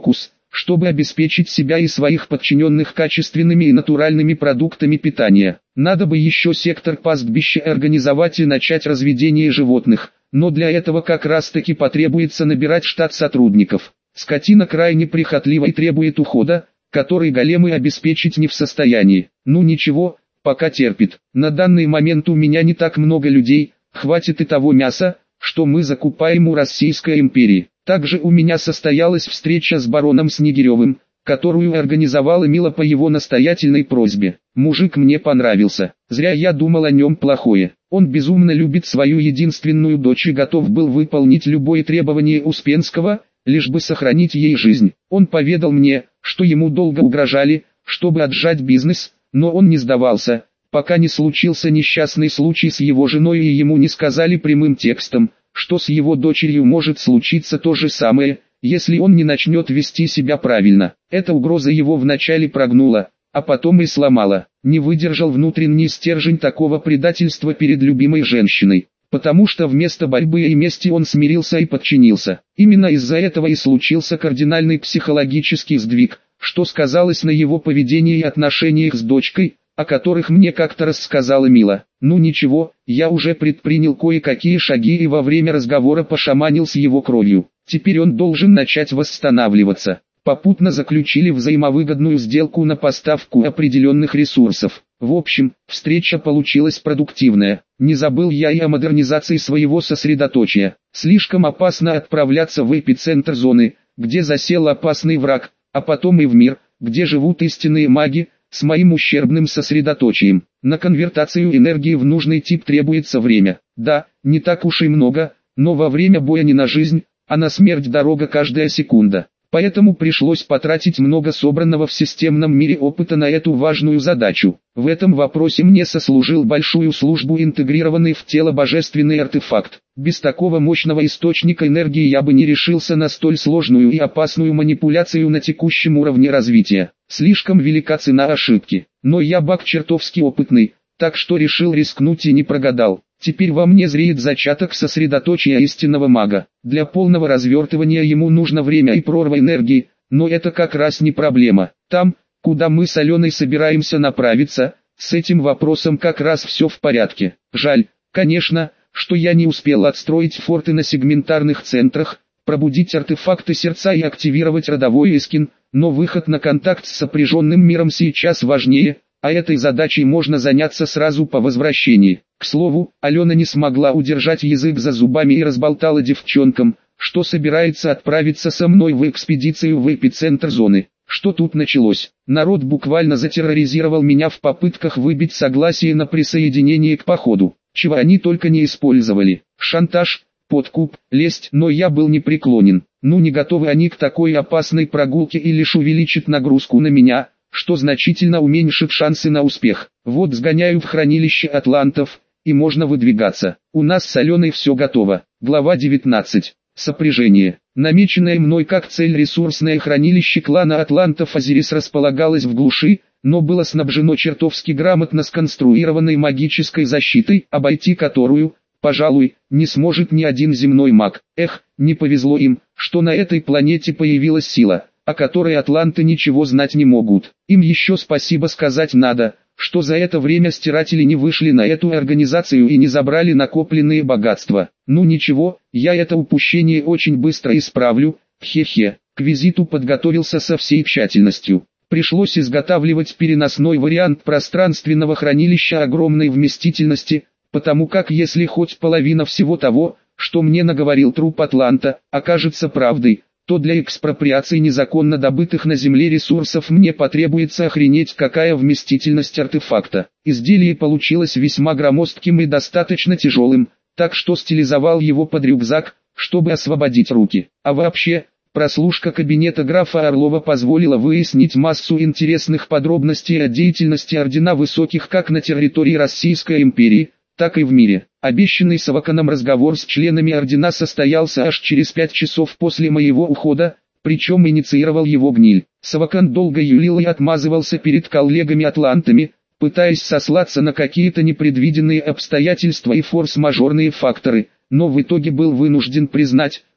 [SPEAKER 1] чтобы обеспечить себя и своих подчиненных качественными и натуральными продуктами питания. Надо бы еще сектор пастбища организовать и начать разведение животных, но для этого как раз таки потребуется набирать штат сотрудников. Скотина крайне прихотлива и требует ухода, который големы обеспечить не в состоянии. Ну ничего, пока терпит. На данный момент у меня не так много людей, хватит и того мяса, что мы закупаем у Российской империи. Также у меня состоялась встреча с бароном Снегиревым, которую организовала Мила по его настоятельной просьбе. Мужик мне понравился. Зря я думал о нем плохое. Он безумно любит свою единственную дочь и готов был выполнить любое требование Успенского, лишь бы сохранить ей жизнь. Он поведал мне, что ему долго угрожали, чтобы отжать бизнес, но он не сдавался, пока не случился несчастный случай с его женой и ему не сказали прямым текстом, что с его дочерью может случиться то же самое, если он не начнет вести себя правильно. Эта угроза его вначале прогнула, а потом и сломала. Не выдержал внутренний стержень такого предательства перед любимой женщиной. Потому что вместо борьбы и мести он смирился и подчинился. Именно из-за этого и случился кардинальный психологический сдвиг, что сказалось на его поведении и отношениях с дочкой, о которых мне как-то рассказала Мила. Ну ничего, я уже предпринял кое-какие шаги и во время разговора пошаманил с его кровью. Теперь он должен начать восстанавливаться. Попутно заключили взаимовыгодную сделку на поставку определенных ресурсов. В общем, встреча получилась продуктивная. Не забыл я и о модернизации своего сосредоточия. Слишком опасно отправляться в эпицентр зоны, где засел опасный враг, а потом и в мир, где живут истинные маги, с моим ущербным сосредоточием. На конвертацию энергии в нужный тип требуется время. Да, не так уж и много, но во время боя не на жизнь, а на смерть дорога каждая секунда. Поэтому пришлось потратить много собранного в системном мире опыта на эту важную задачу. В этом вопросе мне сослужил большую службу интегрированный в тело божественный артефакт. Без такого мощного источника энергии я бы не решился на столь сложную и опасную манипуляцию на текущем уровне развития. Слишком велика цена ошибки. Но я баг чертовски опытный, так что решил рискнуть и не прогадал. Теперь во мне зреет зачаток сосредоточия истинного мага. Для полного развертывания ему нужно время и прорва энергии, но это как раз не проблема. Там, куда мы с Аленой собираемся направиться, с этим вопросом как раз все в порядке. Жаль, конечно, что я не успел отстроить форты на сегментарных центрах, пробудить артефакты сердца и активировать родовой эскин, но выход на контакт с сопряженным миром сейчас важнее, а этой задачей можно заняться сразу по возвращении. К слову, Алена не смогла удержать язык за зубами и разболтала девчонкам, что собирается отправиться со мной в экспедицию в эпицентр зоны. Что тут началось? Народ буквально затерроризировал меня в попытках выбить согласие на присоединение к походу. Чего они только не использовали. Шантаж, подкуп, лесть, но я был непреклонен. Ну не готовы они к такой опасной прогулке и лишь увеличат нагрузку на меня, что значительно уменьшит шансы на успех. Вот сгоняю в хранилище атлантов, и можно выдвигаться. У нас с Аленой все готово. Глава 19. Сопряжение. Намеченное мной как цель ресурсное хранилище клана атлантов Азирис располагалось в глуши, но было снабжено чертовски грамотно сконструированной магической защитой, обойти которую, пожалуй, не сможет ни один земной маг. Эх, не повезло им, что на этой планете появилась сила, о которой атланты ничего знать не могут. Им еще спасибо сказать надо, что за это время стиратели не вышли на эту организацию и не забрали накопленные богатства. Ну ничего, я это упущение очень быстро исправлю, хе-хе. К визиту подготовился со всей тщательностью. Пришлось изготавливать переносной вариант пространственного хранилища огромной вместительности, потому как если хоть половина всего того, что мне наговорил труп Атланта, окажется правдой, то для экспроприации незаконно добытых на Земле ресурсов мне потребуется охренеть какая вместительность артефакта. Изделие получилось весьма громоздким и достаточно тяжелым, так что стилизовал его под рюкзак, чтобы освободить руки. А вообще, прослушка кабинета графа Орлова позволила выяснить массу интересных подробностей о деятельности ордена высоких как на территории Российской империи, так и в мире. Обещанный Саваканом разговор с членами ордена состоялся аж через 5 часов после моего ухода, причем инициировал его Гниль. Савакан долго юлил и отмазывался перед коллегами-атлантами, пытаясь сослаться на какие-то непредвиденные обстоятельства и форс-мажорные факторы, но в итоге был вынужден признать,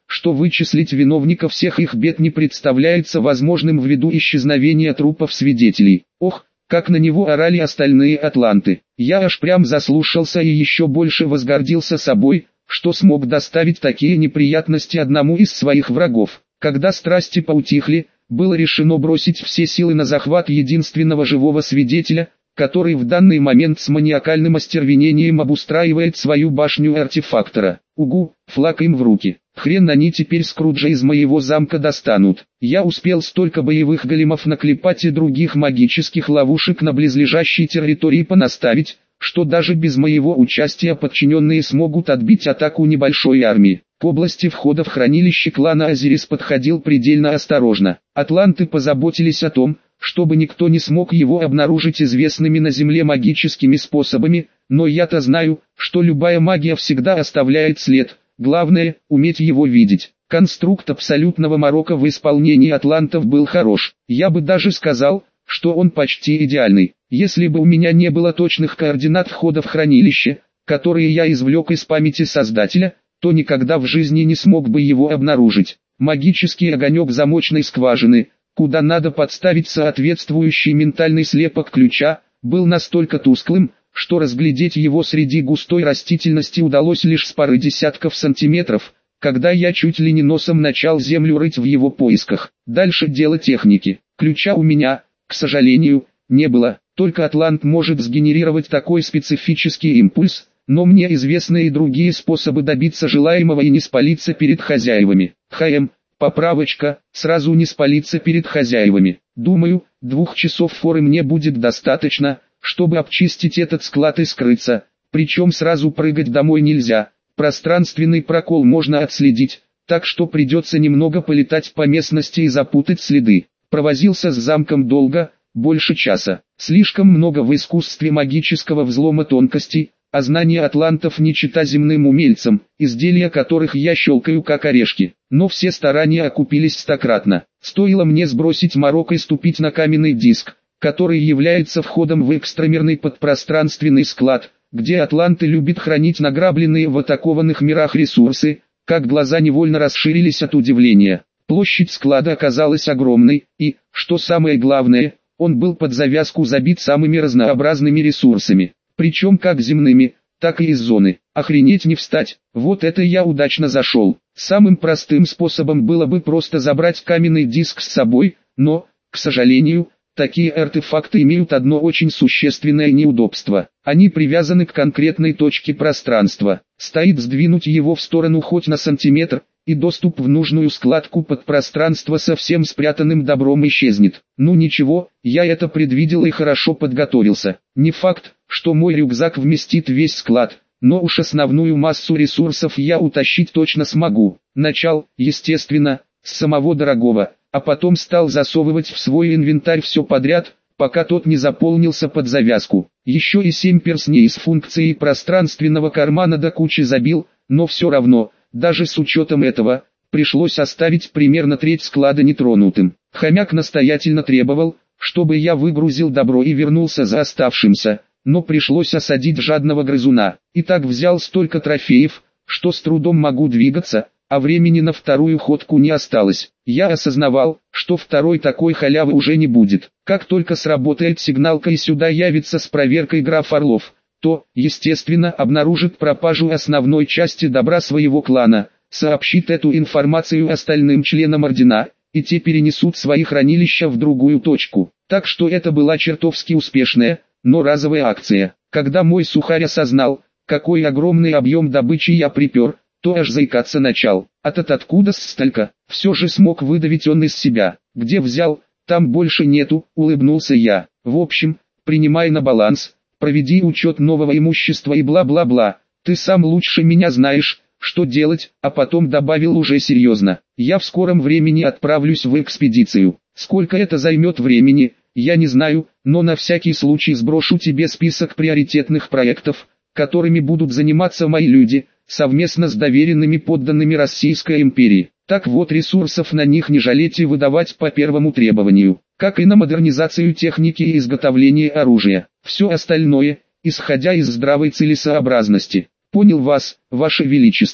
[SPEAKER 1] что вычислить виновника всех их бед не представляется возможным ввиду исчезновения трупов свидетелей. Ох, как на него орали остальные атланты. Я аж прям заслушался и еще больше возгордился собой, что смог доставить такие неприятности одному из своих врагов. Когда страсти поутихли, было решено бросить все силы на захват единственного живого свидетеля, который в данный момент с маниакальным остервенением обустраивает свою башню артефактора. Угу, флаг им в руки. Хрен они теперь Скруджа из моего замка достанут. Я успел столько боевых големов наклепать и других магических ловушек на близлежащей территории понаставить, что даже без моего участия подчиненные смогут отбить атаку небольшой армии. К области входа в хранилище клана Азирис подходил предельно осторожно. Атланты позаботились о том, чтобы никто не смог его обнаружить известными на Земле магическими способами, но я-то знаю, что любая магия всегда оставляет след, главное – уметь его видеть. Конструкт абсолютного морока в исполнении атлантов был хорош, я бы даже сказал, что он почти идеальный. Если бы у меня не было точных координат входа в хранилище, которые я извлек из памяти создателя, то никогда в жизни не смог бы его обнаружить. Магический огонек замочной скважины, куда надо подставить соответствующий ментальный слепок ключа, был настолько тусклым, что разглядеть его среди густой растительности удалось лишь с пары десятков сантиметров, когда я чуть ли не носом начал землю рыть в его поисках. Дальше дело техники. Ключа у меня, к сожалению, не было, только атлант может сгенерировать такой специфический импульс, но мне известны и другие способы добиться желаемого и не спалиться перед хозяевами. Поправочка, сразу не спалиться перед хозяевами. Думаю, 2 часов форы мне будет достаточно, чтобы обчистить этот склад и скрыться, причем сразу прыгать домой нельзя, пространственный прокол можно отследить, так что придется немного полетать по местности и запутать следы. Провозился с замком долго, больше часа. Слишком много в искусстве магического взлома тонкостей, а знания атлантов не чита земным умельцам, изделия которых я щелкаю как орешки. Но все старания окупились стократно. Стоило мне сбросить морок и ступить на каменный диск, который является входом в экстрамерный подпространственный склад, где атланты любят хранить награбленные в атакованных мирах ресурсы, как глаза невольно расширились от удивления. Площадь склада оказалась огромной, и, что самое главное, он был под завязку забит самыми разнообразными ресурсами, причем как земными, так и из зоны. Охренеть не встать, вот это я удачно зашел. Самым простым способом было бы просто забрать каменный диск с собой, но, к сожалению, такие артефакты имеют одно очень существенное неудобство. Они привязаны к конкретной точке пространства. Стоит сдвинуть его в сторону хоть на сантиметр, и доступ в нужную складку подпространства со всем спрятанным добром исчезнет. Ну ничего, я это предвидел и хорошо подготовился. Не факт, что мой рюкзак вместит весь склад, но уж основную массу ресурсов я утащить точно смогу. Начал, естественно, с самого дорогого, а потом стал засовывать в свой инвентарь все подряд, пока тот не заполнился под завязку. Еще и 7 перстней с функцией пространственного кармана до кучи забил, но все равно, даже с учетом этого, пришлось оставить примерно треть склада нетронутым. Хомяк настоятельно требовал, чтобы я выгрузил добро и вернулся за оставшимся, но пришлось осадить жадного грызуна. И так взял столько трофеев, что с трудом могу двигаться, а времени на вторую ходку не осталось. Я осознавал, что второй такой халявы уже не будет. Как только сработает сигналка и сюда явится с проверкой граф Орлов, то, естественно, обнаружит пропажу основной части добра своего клана, сообщит эту информацию остальным членам ордена, и те перенесут свои хранилища в другую точку. Так что это была чертовски успешная, но разовая акция. Когда мой сухарь осознал, какой огромный объем добычи я припер, то аж заикаться начал. Откуда столько? Все же смог выдавить он из себя. Где взял, там больше нету, улыбнулся я. В общем, принимай на баланс, проведи учет нового имущества и бла-бла-бла. Ты сам лучше меня знаешь, что делать, а потом добавил уже серьезно. Я в скором времени отправлюсь в экспедицию. Сколько это займет времени, я не знаю, но на всякий случай сброшу тебе список приоритетных проектов, которыми будут заниматься мои люди, совместно с доверенными подданными Российской империи. Так вот, ресурсов на них не жалеть и выдавать по первому требованию, как и на модернизацию техники и изготовление оружия. Все остальное, исходя из здравой целесообразности. Понял вас, Ваше Величество.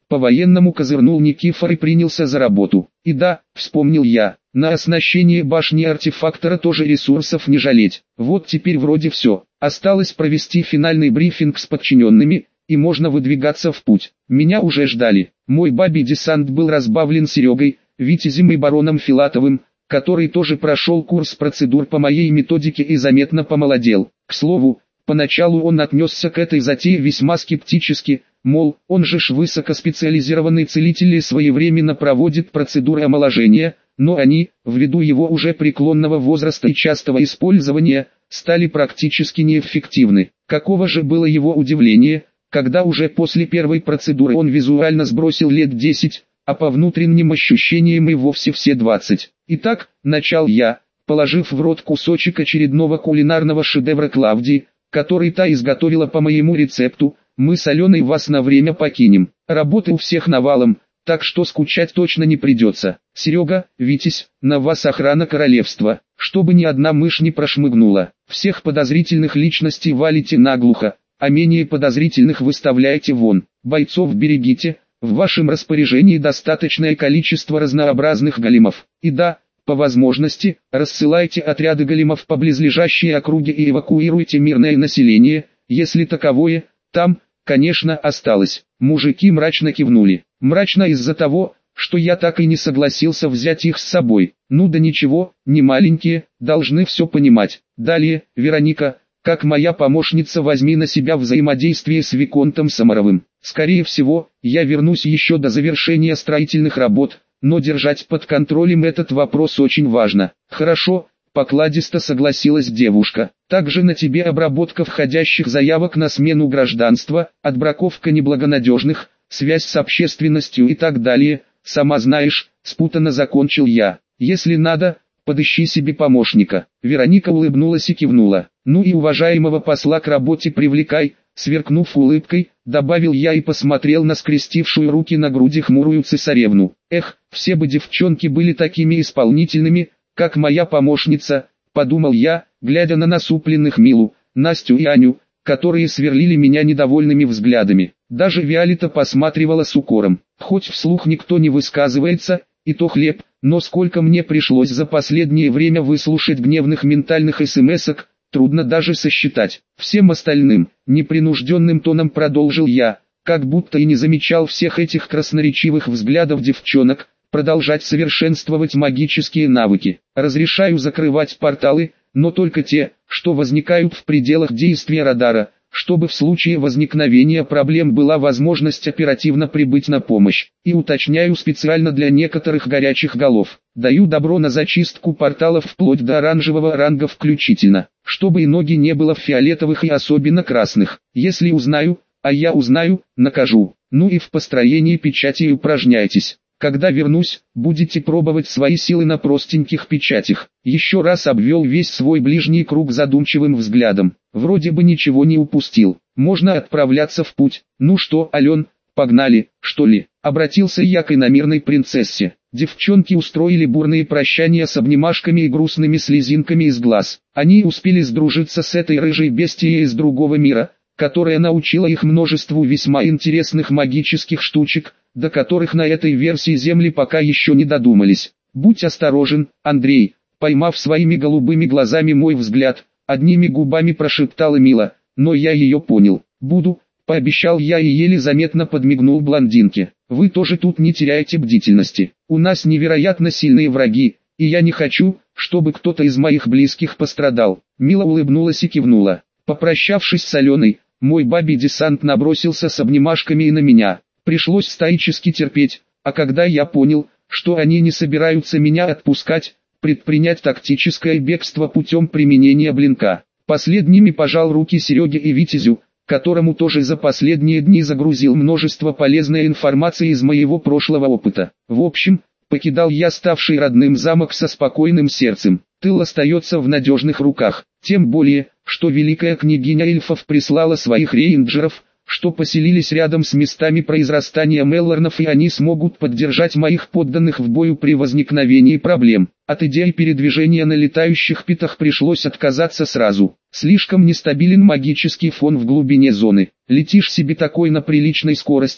[SPEAKER 1] По-военному козырнул Никифор и принялся за работу. И да, вспомнил я, на оснащение башни артефактора тоже ресурсов не жалеть. Вот теперь вроде все. Осталось провести финальный брифинг с подчиненными, и можно выдвигаться в путь. Меня уже ждали. Мой бабий десант был разбавлен Серегой, Витязем и бароном Филатовым, который тоже прошел курс процедур по моей методике и заметно помолодел. К слову, поначалу он отнесся к этой затее весьма скептически, мол, он же высокоспециализированный целитель и своевременно проводит процедуры омоложения, но они, ввиду его уже преклонного возраста и частого использования, стали практически неэффективны. Каково же было его удивление, когда уже после первой процедуры он визуально сбросил лет 10, а по внутренним ощущениям и вовсе все 20. Итак, начал я, положив в рот кусочек очередного кулинарного шедевра Клавдии, который та изготовила по моему рецепту. Мы с Аленой вас на время покинем. Работы у всех навалом, так что скучать точно не придется. Серега, Витязь, на вас охрана королевства, чтобы ни одна мышь не прошмыгнула. Всех подозрительных личностей валите наглухо, а менее подозрительных выставляйте вон. Бойцов берегите, в вашем распоряжении достаточное количество разнообразных големов. И да, по возможности, рассылайте отряды големов по близлежащей округе и эвакуируйте мирное население, если таковое, там, конечно, осталось. Мужики мрачно кивнули. Мрачно из-за того, что я так и не согласился взять их с собой. Ну да ничего, не маленькие, должны все понимать. Далее, Вероника, как моя помощница, возьми на себя взаимодействие с Виконтом Самаровым. Скорее всего, я вернусь еще до завершения строительных работ, но держать под контролем этот вопрос очень важно. Хорошо, покладисто согласилась девушка. Также на тебе обработка входящих заявок на смену гражданства, отбраковка неблагонадежных, связь с общественностью и так далее. Сама знаешь, спутанно закончил я. Если надо, подыщи себе помощника. Вероника улыбнулась и кивнула. Ну и уважаемого посла к работе привлекай, сверкнув улыбкой, добавил я и посмотрел на скрестившую руки на груди хмурую цесаревну. Эх, все бы девчонки были такими исполнительными, как моя помощница, подумал я, глядя на насупленных Милу, Настю и Аню, которые сверлили меня недовольными взглядами. Даже Виолетта посматривала с укором. Хоть вслух никто не высказывается, и то хлеб, но сколько мне пришлось за последнее время выслушать гневных ментальных смс-ок, трудно даже сосчитать. Всем остальным, непринужденным тоном продолжил я, как будто и не замечал всех этих красноречивых взглядов девчонок, продолжать совершенствовать магические навыки. Разрешаю закрывать порталы, но только те, что возникают в пределах действия радара, чтобы в случае возникновения проблем была возможность оперативно прибыть на помощь. И уточняю специально для некоторых горячих голов. Даю добро на зачистку порталов вплоть до оранжевого ранга включительно, чтобы и ноги не было в фиолетовых и особенно красных. Если узнаю, а я узнаю, накажу. Ну и в построении печати упражняйтесь. Когда вернусь, будете пробовать свои силы на простеньких печатях. Еще раз обвел весь свой ближний круг задумчивым взглядом. Вроде бы ничего не упустил. Можно отправляться в путь. Ну что, Ален, погнали, что ли? Обратился я к иномирной принцессе. Девчонки устроили бурные прощания с обнимашками и грустными слезинками из глаз. Они успели сдружиться с этой рыжей бестией из другого мира, которая научила их множеству весьма интересных магических штучек, до которых на этой версии Земли пока еще не додумались. Будь осторожен, Андрей, поймав своими голубыми глазами мой взгляд, одними губами прошептала Мила, но я ее понял. Буду, пообещал я и еле заметно подмигнул блондинке. Вы тоже тут не теряйте бдительности. У нас невероятно сильные враги, и я не хочу, чтобы кто-то из моих близких пострадал. Мила улыбнулась и кивнула. Попрощавшись с Аленой, мой бабий десант набросился с обнимашками и на меня. Пришлось стоически терпеть, а когда я понял, что они не собираются меня отпускать, предпринять тактическое бегство путем применения блинка. Последними пожал руки Сереге и Витязю, которому тоже за последние дни загрузил множество полезной информации из моего прошлого опыта. В общем, покидал я ставший родным замок со спокойным сердцем. Тыл остается в надежных руках, тем более, что великая княгиня эльфов прислала своих рейнджеров, что поселились рядом с местами произрастания Меллорнов, и они смогут поддержать моих подданных в бою при возникновении проблем. От идеи передвижения на летающих питах пришлось отказаться сразу. Слишком нестабилен магический фон в глубине зоны. Летишь себе такой на приличной скорости,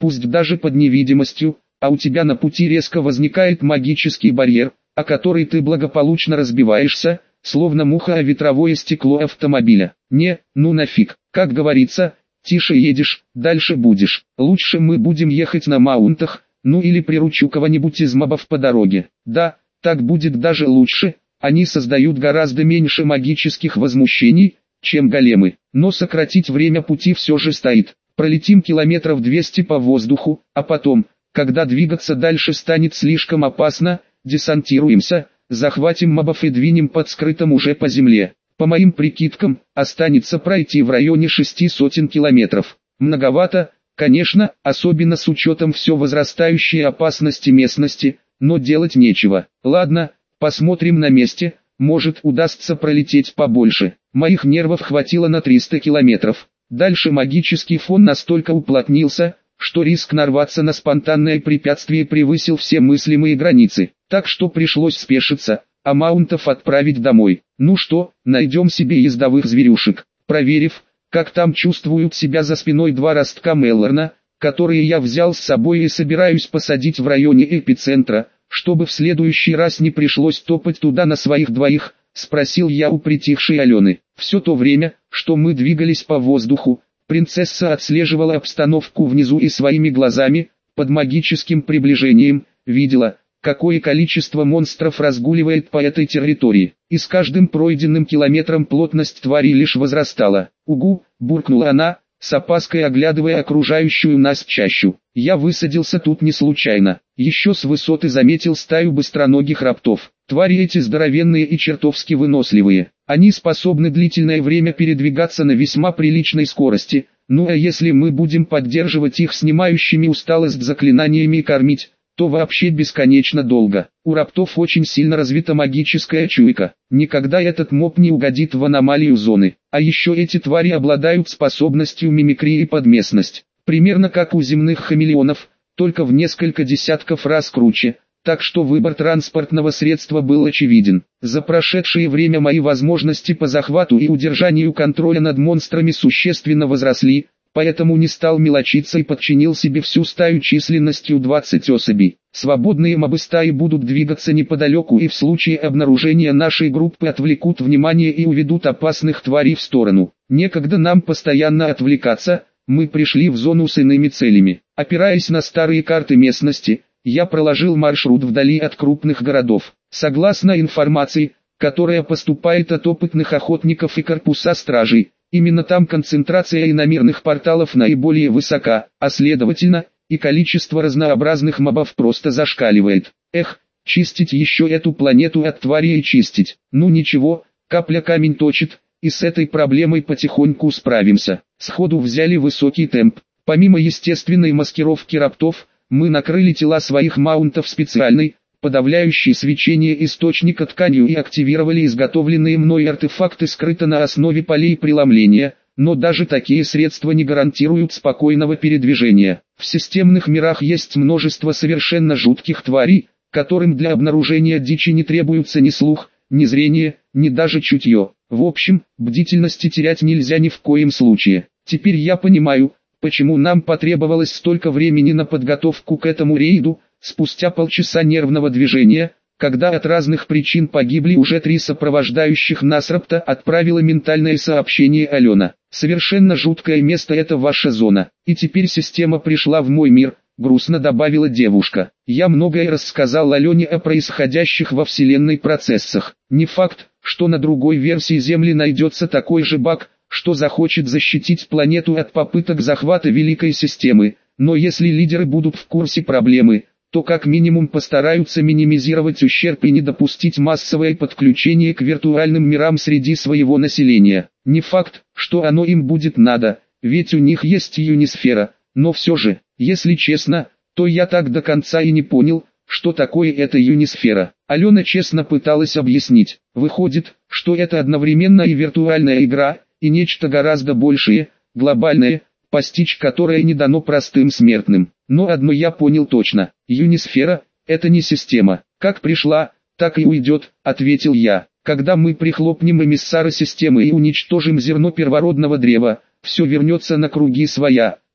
[SPEAKER 1] пусть даже под невидимостью, а у тебя на пути резко возникает магический барьер, о который ты благополучно разбиваешься, словно муха о ветровое стекло автомобиля. Не, ну нафиг, как говорится, тише едешь, дальше будешь. Лучше мы будем ехать на маунтах, ну или приручу кого-нибудь из мобов по дороге. Да, так будет даже лучше, они создают гораздо меньше магических возмущений, чем големы. Но сократить время пути все же стоит. Пролетим километров 200 по воздуху, а потом, когда двигаться дальше станет слишком опасно, десантируемся, захватим мобов и двинем под скрытым уже по земле. По моим прикидкам, останется пройти в районе 600 километров. Многовато, конечно, особенно с учетом все возрастающей опасности местности, но делать нечего. Ладно, посмотрим на месте, может удастся пролететь побольше. Моих нервов хватило на 300 километров. Дальше магический фон настолько уплотнился, что риск нарваться на спонтанное препятствие превысил все мыслимые границы. Так что пришлось спешиться, а маунтов отправить домой. Ну что, найдем себе ездовых зверюшек. Проверив, как там чувствуют себя за спиной два ростка Меллорна, которые я взял с собой и собираюсь посадить в районе эпицентра, чтобы в следующий раз не пришлось топать туда на своих двоих, спросил я у притихшей Алены. Все то время, что мы двигались по воздуху, принцесса отслеживала обстановку внизу и своими глазами, под магическим приближением, видела, какое количество монстров разгуливает по этой территории, и с каждым пройденным километром плотность тварей лишь возрастала. «Угу», — буркнула она, с опаской оглядывая окружающую нас чащу. «Я высадился тут не случайно. Еще с высоты заметил стаю быстроногих раптов. Твари эти здоровенные и чертовски выносливые. Они способны длительное время передвигаться на весьма приличной скорости, ну а если мы будем поддерживать их снимающими усталость заклинаниями и кормить, то вообще бесконечно долго. У раптов очень сильно развита магическая чуйка. Никогда этот моб не угодит в аномалию зоны. А еще эти твари обладают способностью мимикрии под местность. Примерно как у земных хамелеонов, только в несколько десятков раз круче. Так что выбор транспортного средства был очевиден. За прошедшее время мои возможности по захвату и удержанию контроля над монстрами существенно возросли, поэтому не стал мелочиться и подчинил себе всю стаю численностью 20 особей. Свободные мобы стаи будут двигаться неподалеку и в случае обнаружения нашей группы отвлекут внимание и уведут опасных тварей в сторону. Некогда нам постоянно отвлекаться, мы пришли в зону с иными целями. Опираясь на старые карты местности, я проложил маршрут вдали от крупных городов. Согласно информации, которая поступает от опытных охотников и корпуса стражей, именно там концентрация иномирных порталов наиболее высока, а следовательно, и количество разнообразных мобов просто зашкаливает. Эх, чистить еще эту планету от тварей и чистить. Ну ничего, капля камень точит, и с этой проблемой потихоньку справимся. Сходу взяли высокий темп. Помимо естественной маскировки раптов, мы накрыли тела своих маунтов специальной, подавляющей свечение источника тканью и активировали изготовленные мной артефакты скрыто на основе полей преломления, но даже такие средства не гарантируют спокойного передвижения. В системных мирах есть множество совершенно жутких тварей, которым для обнаружения дичи не требуется ни слух, ни зрение, ни даже чутье. В общем, бдительности терять нельзя ни в коем случае. Теперь я понимаю, почему нам потребовалось столько времени на подготовку к этому рейду. Спустя полчаса нервного движения, когда от разных причин погибли уже 3 сопровождающих нас рапта, отправила ментальное сообщение Алена. «Совершенно жуткое место это ваша зона, и теперь система пришла в мой мир», грустно добавила девушка. Я многое рассказал Алене о происходящих во вселенной процессах. Не факт, что на другой версии Земли найдется такой же баг, что захочет защитить планету от попыток захвата великой системы, но если лидеры будут в курсе проблемы, то как минимум постараются минимизировать ущерб и не допустить массовое подключение к виртуальным мирам среди своего населения. Не факт, что оно им будет надо, ведь у них есть юнисфера, но все же, если честно, то я так до конца и не понял, что такое эта юнисфера. Алена честно пыталась объяснить. Выходит, что это одновременно и виртуальная игра, и нечто гораздо большее, глобальное, постичь которое не дано простым смертным. Но одно я понял точно: юнисфера – это не система. Как пришла, так и уйдет, ответил я. Когда мы прихлопнем эмиссара системы и уничтожим зерно первородного древа, все вернется на круги своя,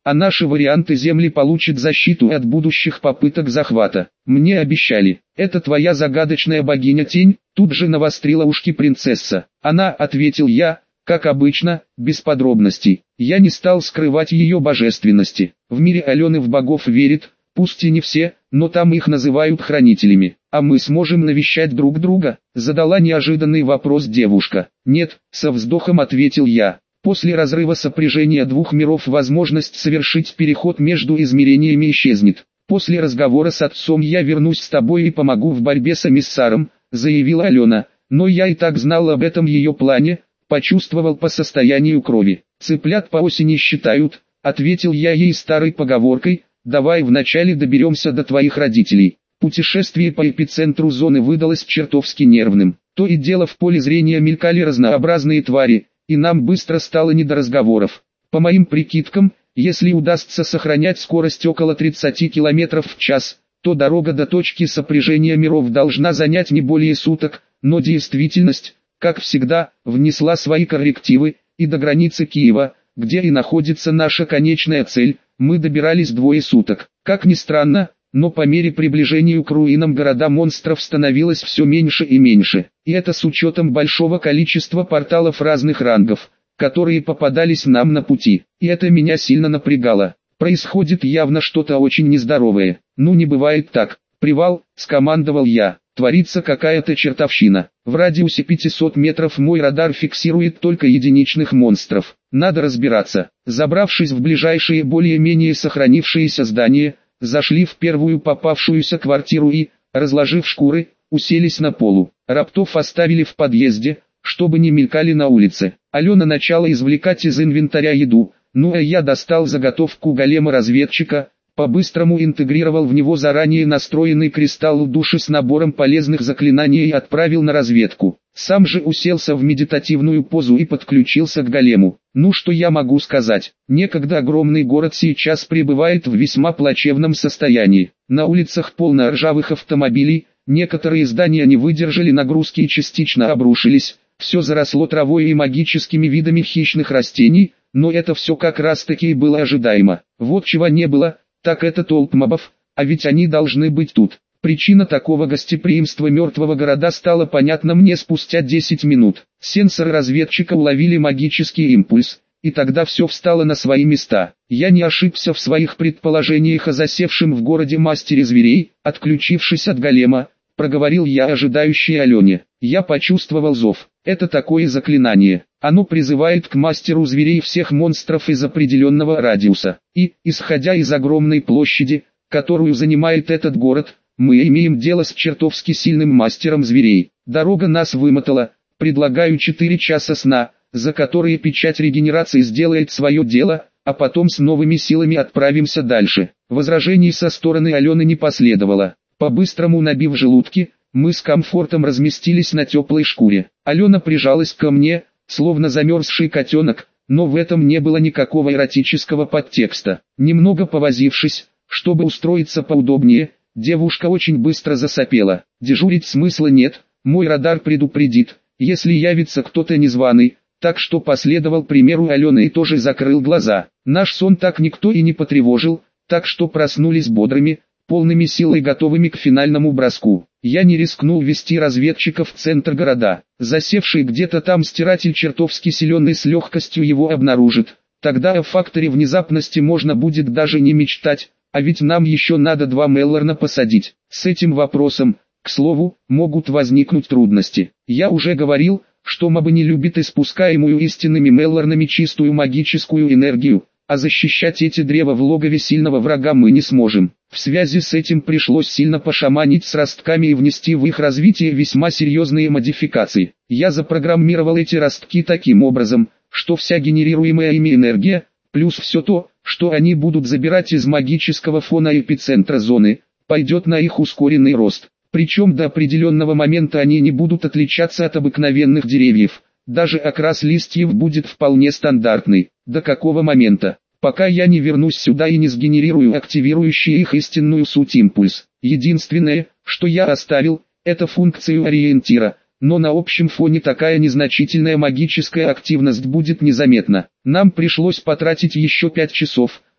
[SPEAKER 1] а наши варианты Земли получат защиту от будущих попыток захвата. Мне обещали. Это твоя загадочная богиня-тень? Тут же навострила ушки принцесса. Она, ответил я, как обычно, без подробностей. Я не стал скрывать ее божественности. В мире Алены в богов верит, пусть и не все, но там их называют хранителями. А мы сможем навещать друг друга? Задала неожиданный вопрос девушка. Нет, со вздохом ответил я. После разрыва сопряжения двух миров возможность совершить переход между измерениями исчезнет. После разговора с отцом я вернусь с тобой и помогу в борьбе с эмиссаром, заявила Алена. Но я и так знал об этом ее плане, почувствовал по состоянию крови. Цыплят по осени считают, ответил я ей старой поговоркой, давай вначале доберемся до твоих родителей. Путешествие по эпицентру зоны выдалось чертовски нервным. То и дело в поле зрения мелькали разнообразные твари, и нам быстро стало не до разговоров. По моим прикидкам, если удастся сохранять скорость около 30 км в час, то дорога до точки сопряжения миров должна занять не более суток, но действительность, как всегда, внесла свои коррективы, и до границы Киева, где и находится наша конечная цель, мы добирались 2 суток. Как ни странно, но по мере приближения к руинам города монстров становилось все меньше и меньше. И это с учетом большого количества порталов разных рангов, которые попадались нам на пути. И это меня сильно напрягало. Происходит явно что-то очень нездоровое. Ну не бывает так. Привал, скомандовал я. Творится какая-то чертовщина. В радиусе 500 метров мой радар фиксирует только единичных монстров. Надо разбираться. Забравшись в ближайшие более-менее сохранившиеся здания, зашли в первую попавшуюся квартиру и, разложив шкуры, уселись на полу. Раптов оставили в подъезде, чтобы не мелькали на улице. Алена начала извлекать из инвентаря еду, ну а я достал заготовку голема-разведчика, по-быстрому интегрировал в него заранее настроенный кристалл души с набором полезных заклинаний и отправил на разведку. Сам же уселся в медитативную позу и подключился к голему. Ну что я могу сказать, некогда огромный город сейчас пребывает в весьма плачевном состоянии. На улицах полно ржавых автомобилей, некоторые здания не выдержали нагрузки и частично обрушились, все заросло травой и магическими видами хищных растений, но это все как раз таки и было ожидаемо. Вот чего не было, так это толп мобов, а ведь они должны быть тут. Причина такого гостеприимства мертвого города стала понятна мне спустя 10 минут. Сенсоры разведчика уловили магический импульс, и тогда все встало на свои места. Я не ошибся в своих предположениях о засевшем в городе мастере зверей. Отключившись от голема, проговорил я ожидающей Алене. Я почувствовал зов. Это такое заклинание. Оно призывает к мастеру зверей всех монстров из определенного радиуса. И, исходя из огромной площади, которую занимает этот город, мы имеем дело с чертовски сильным мастером зверей. Дорога нас вымотала, предлагаю 4 часа сна, за которые печать регенерации сделает свое дело, а потом с новыми силами отправимся дальше. Возражений со стороны Алены не последовало. По-быстрому набив желудки, мы с комфортом разместились на теплой шкуре. Алена прижалась ко мне, словно замерзший котенок, но в этом не было никакого эротического подтекста. Немного повозившись, чтобы устроиться поудобнее, девушка очень быстро засопела. Дежурить смысла нет, мой радар предупредит, если явится кто-то незваный, так что последовал примеру Алены и тоже закрыл глаза. Наш сон так никто и не потревожил, так что проснулись бодрыми, полными сил и готовыми к финальному броску. Я не рискнул вести разведчиков в центр города. Засевший где-то там стиратель чертовски силен и с легкостью его обнаружит. Тогда о факторе внезапности можно будет даже не мечтать, а ведь нам еще надо 2 Меллорна посадить. С этим вопросом, к слову, могут возникнуть трудности. Я уже говорил, что мобы не любят испускаемую истинными Меллорнами чистую магическую энергию, а защищать эти древа в логове сильного врага мы не сможем. В связи с этим пришлось сильно пошаманить с ростками и внести в их развитие весьма серьезные модификации. Я запрограммировал эти ростки таким образом, что вся генерируемая ими энергия, плюс все то, что они будут забирать из магического фона эпицентра зоны, пойдет на их ускоренный рост. Причем до определенного момента они не будут отличаться от обыкновенных деревьев. Даже окрас листьев будет вполне стандартный. До какого момента? Пока я не вернусь сюда и не сгенерирую активирующий их истинную суть импульс. Единственное, что я оставил, это функцию ориентира, но на общем фоне такая незначительная магическая активность будет незаметна. Нам пришлось потратить еще 5 часов,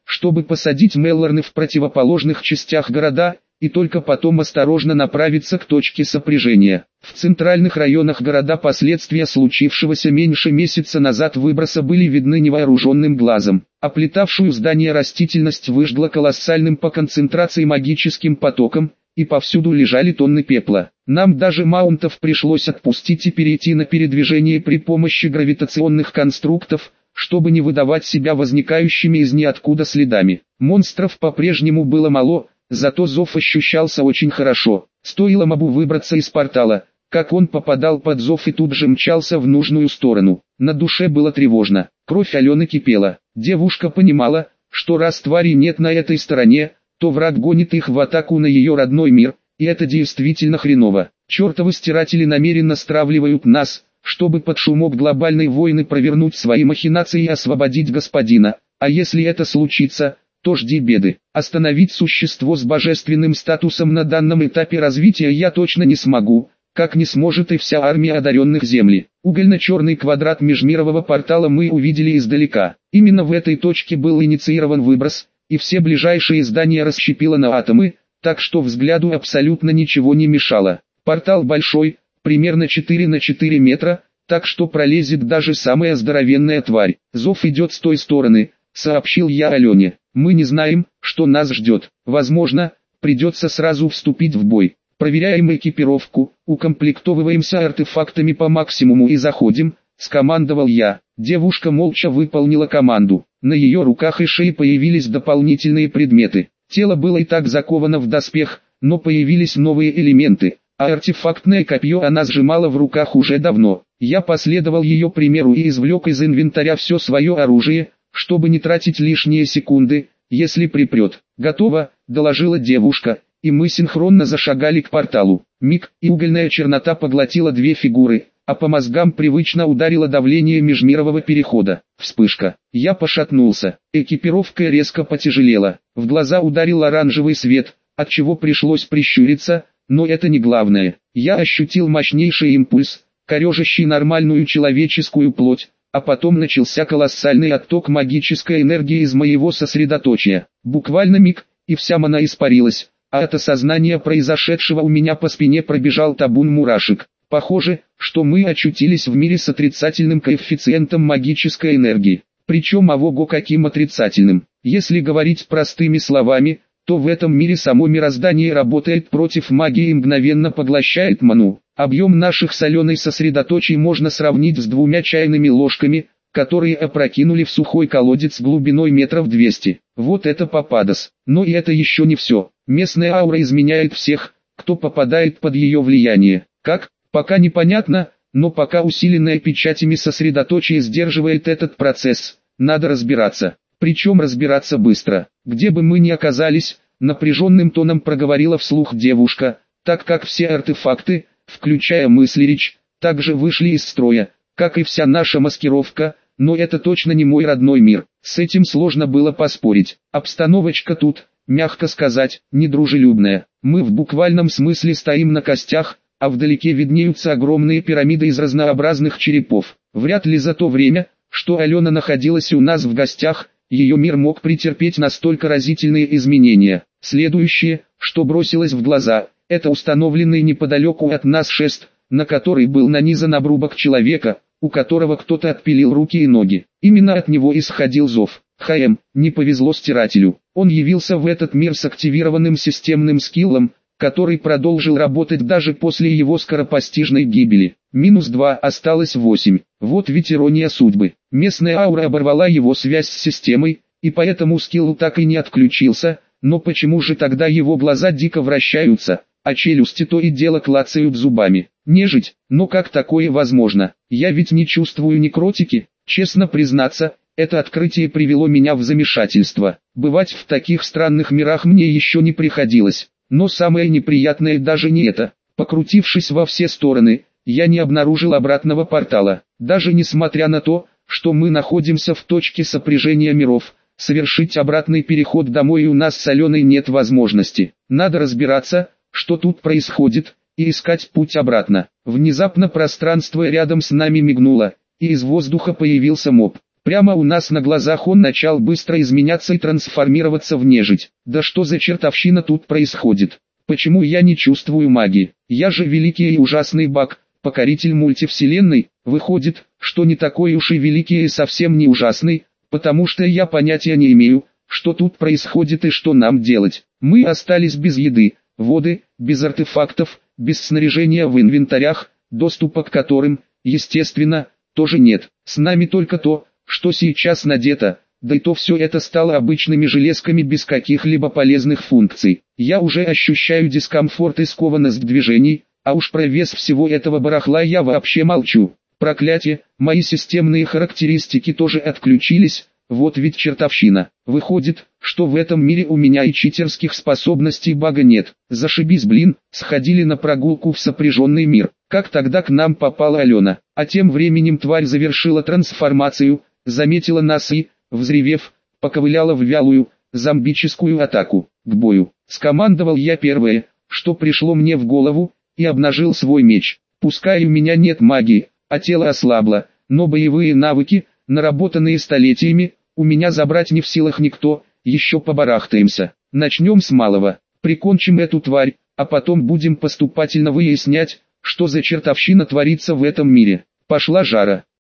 [SPEAKER 1] чтобы посадить Меллорны в противоположных частях города, и только потом осторожно направиться к точке сопряжения. В центральных районах города последствия случившегося меньше месяца назад выброса были видны невооруженным глазом. Оплетавшую здание растительность выжгла колоссальным по концентрации магическим потоком, и повсюду лежали тонны пепла. Нам даже маунтов пришлось отпустить и перейти на передвижение при помощи гравитационных конструктов, чтобы не выдавать себя возникающими из ниоткуда следами. Монстров по-прежнему было мало, зато зов ощущался очень хорошо. Стоило мобу выбраться из портала, как он попадал под зов и тут же мчался в нужную сторону. На душе было тревожно, кровь Алены кипела. Девушка понимала, что раз тварей нет на этой стороне, то враг гонит их в атаку на ее родной мир, и это действительно хреново. Чертовы стиратели намеренно стравливают нас, чтобы под шумок глобальной войны провернуть свои махинации и освободить господина, а если это случится, то жди беды. Остановить существо с божественным статусом на данном этапе развития я точно не смогу, как не сможет и вся армия одаренных Земли. Угольно-черный квадрат межмирового портала мы увидели издалека. Именно в этой точке был инициирован выброс, и все ближайшие здания расщепило на атомы, так что взгляду абсолютно ничего не мешало. Портал большой, примерно 4 на 4 метра, так что пролезет даже самая здоровенная тварь. Зов идет с той стороны, сообщил я Алене. Мы не знаем, что нас ждет. Возможно, придется сразу вступить в бой. Проверяем экипировку, укомплектовываемся артефактами по максимуму и заходим, скомандовал я. Девушка молча выполнила команду. На ее руках и шее появились дополнительные предметы. Тело было и так заковано в доспех, но появились новые элементы, а артефактное копье она сжимала в руках уже давно. Я последовал ее примеру и извлек из инвентаря все свое оружие, чтобы не тратить лишние секунды, если припрет. «Готово», — доложила девушка, и мы синхронно зашагали к порталу. Миг, и угольная чернота поглотила две фигуры, а по мозгам привычно ударило давление межмирового перехода. Вспышка. Я пошатнулся. Экипировка резко потяжелела. В глаза ударил оранжевый свет, отчего пришлось прищуриться, но это не главное. Я ощутил мощнейший импульс, корежащий нормальную человеческую плоть, а потом начался колоссальный отток магической энергии из моего сосредоточия. Буквально миг, и вся мана испарилась, а от осознания произошедшего у меня по спине пробежал табун мурашек. Похоже, что мы очутились в мире с отрицательным коэффициентом магической энергии. Причем ого-го каким отрицательным. Если говорить простыми словами, то в этом мире само мироздание работает против магии и мгновенно поглощает ману. Объем наших соленой сосредоточий можно сравнить с 2 чайными ложками, которые опрокинули в сухой колодец глубиной метров 200. Вот это попадос. Но и это еще не все. Местная аура изменяет всех, кто попадает под ее влияние. Как? Пока непонятно, но пока усиленная печатями сосредоточие сдерживает этот процесс, надо разбираться. Причем разбираться быстро. Где бы мы ни оказались, напряженным тоном проговорила вслух девушка, так как все артефакты, включая мысли-речь, также вышли из строя, как и вся наша маскировка, но это точно не мой родной мир. С этим сложно было поспорить. Обстановочка тут, мягко сказать, недружелюбная. Мы в буквальном смысле стоим на костях, а вдалеке виднеются огромные пирамиды из разнообразных черепов. Вряд ли за то время, что Алена находилась у нас в гостях, ее мир мог претерпеть настолько разительные изменения. Следующее, что бросилось в глаза, это установленный неподалеку от нас шест, на который был нанизан обрубок человека, у которого кто-то отпилил руки и ноги. Именно от него исходил зов. Не повезло стирателю. Он явился в этот мир с активированным системным скиллом, который продолжил работать даже после его скоропостижной гибели. -2, осталось 8. Вот ведь ирония судьбы. Местная аура оборвала его связь с системой, и поэтому скилл так и не отключился, но почему же тогда его глаза дико вращаются, а челюсти то и дело клацают зубами? Нежить, но как такое возможно? Я ведь не чувствую некротики. Честно признаться, это открытие привело меня в замешательство. Бывать в таких странных мирах мне еще не приходилось. Но самое неприятное даже не это. Покрутившись во все стороны, я не обнаружил обратного портала. Даже несмотря на то, что мы находимся в точке сопряжения миров, совершить обратный переход домой у нас с Аленой нет возможности. Надо разбираться, что тут происходит, и искать путь обратно. Внезапно пространство рядом с нами мигнуло, и из воздуха появился моб. Прямо у нас на глазах он начал быстро изменяться и трансформироваться в нежить. Да что за чертовщина тут происходит? Почему я не чувствую магии? Я же великий и ужасный Баг, покоритель мультивселенной. Выходит, что не такой уж и великий и совсем не ужасный, потому что я понятия не имею, что тут происходит и что нам делать. Мы остались без еды, воды, без артефактов, без снаряжения в инвентарях, доступа к которым, естественно, тоже нет. С нами только то, что сейчас надето, да и то все это стало обычными железками без каких-либо полезных функций. Я уже ощущаю дискомфорт и скованность движений, а уж про вес всего этого барахла я вообще молчу. Проклятие, мои системные характеристики тоже отключились, вот ведь чертовщина. Выходит, что в этом мире у меня и читерских способностей Бага нет. Зашибись, блин, сходили на прогулку в сопряженный мир. Как тогда к нам попала Алена? А тем временем тварь завершила трансформацию, заметила нас и, взревев, поковыляла в вялую, зомбическую атаку. К бою. Скомандовал я первое, что пришло мне в голову, и обнажил свой меч. Пускай у меня нет магии, а тело ослабло, но боевые навыки, наработанные столетиями, у меня забрать не в силах никто, еще побарахтаемся. Начнем с малого, прикончим эту тварь, а потом будем поступательно выяснять, что за чертовщина творится в этом мире. Пошла жара.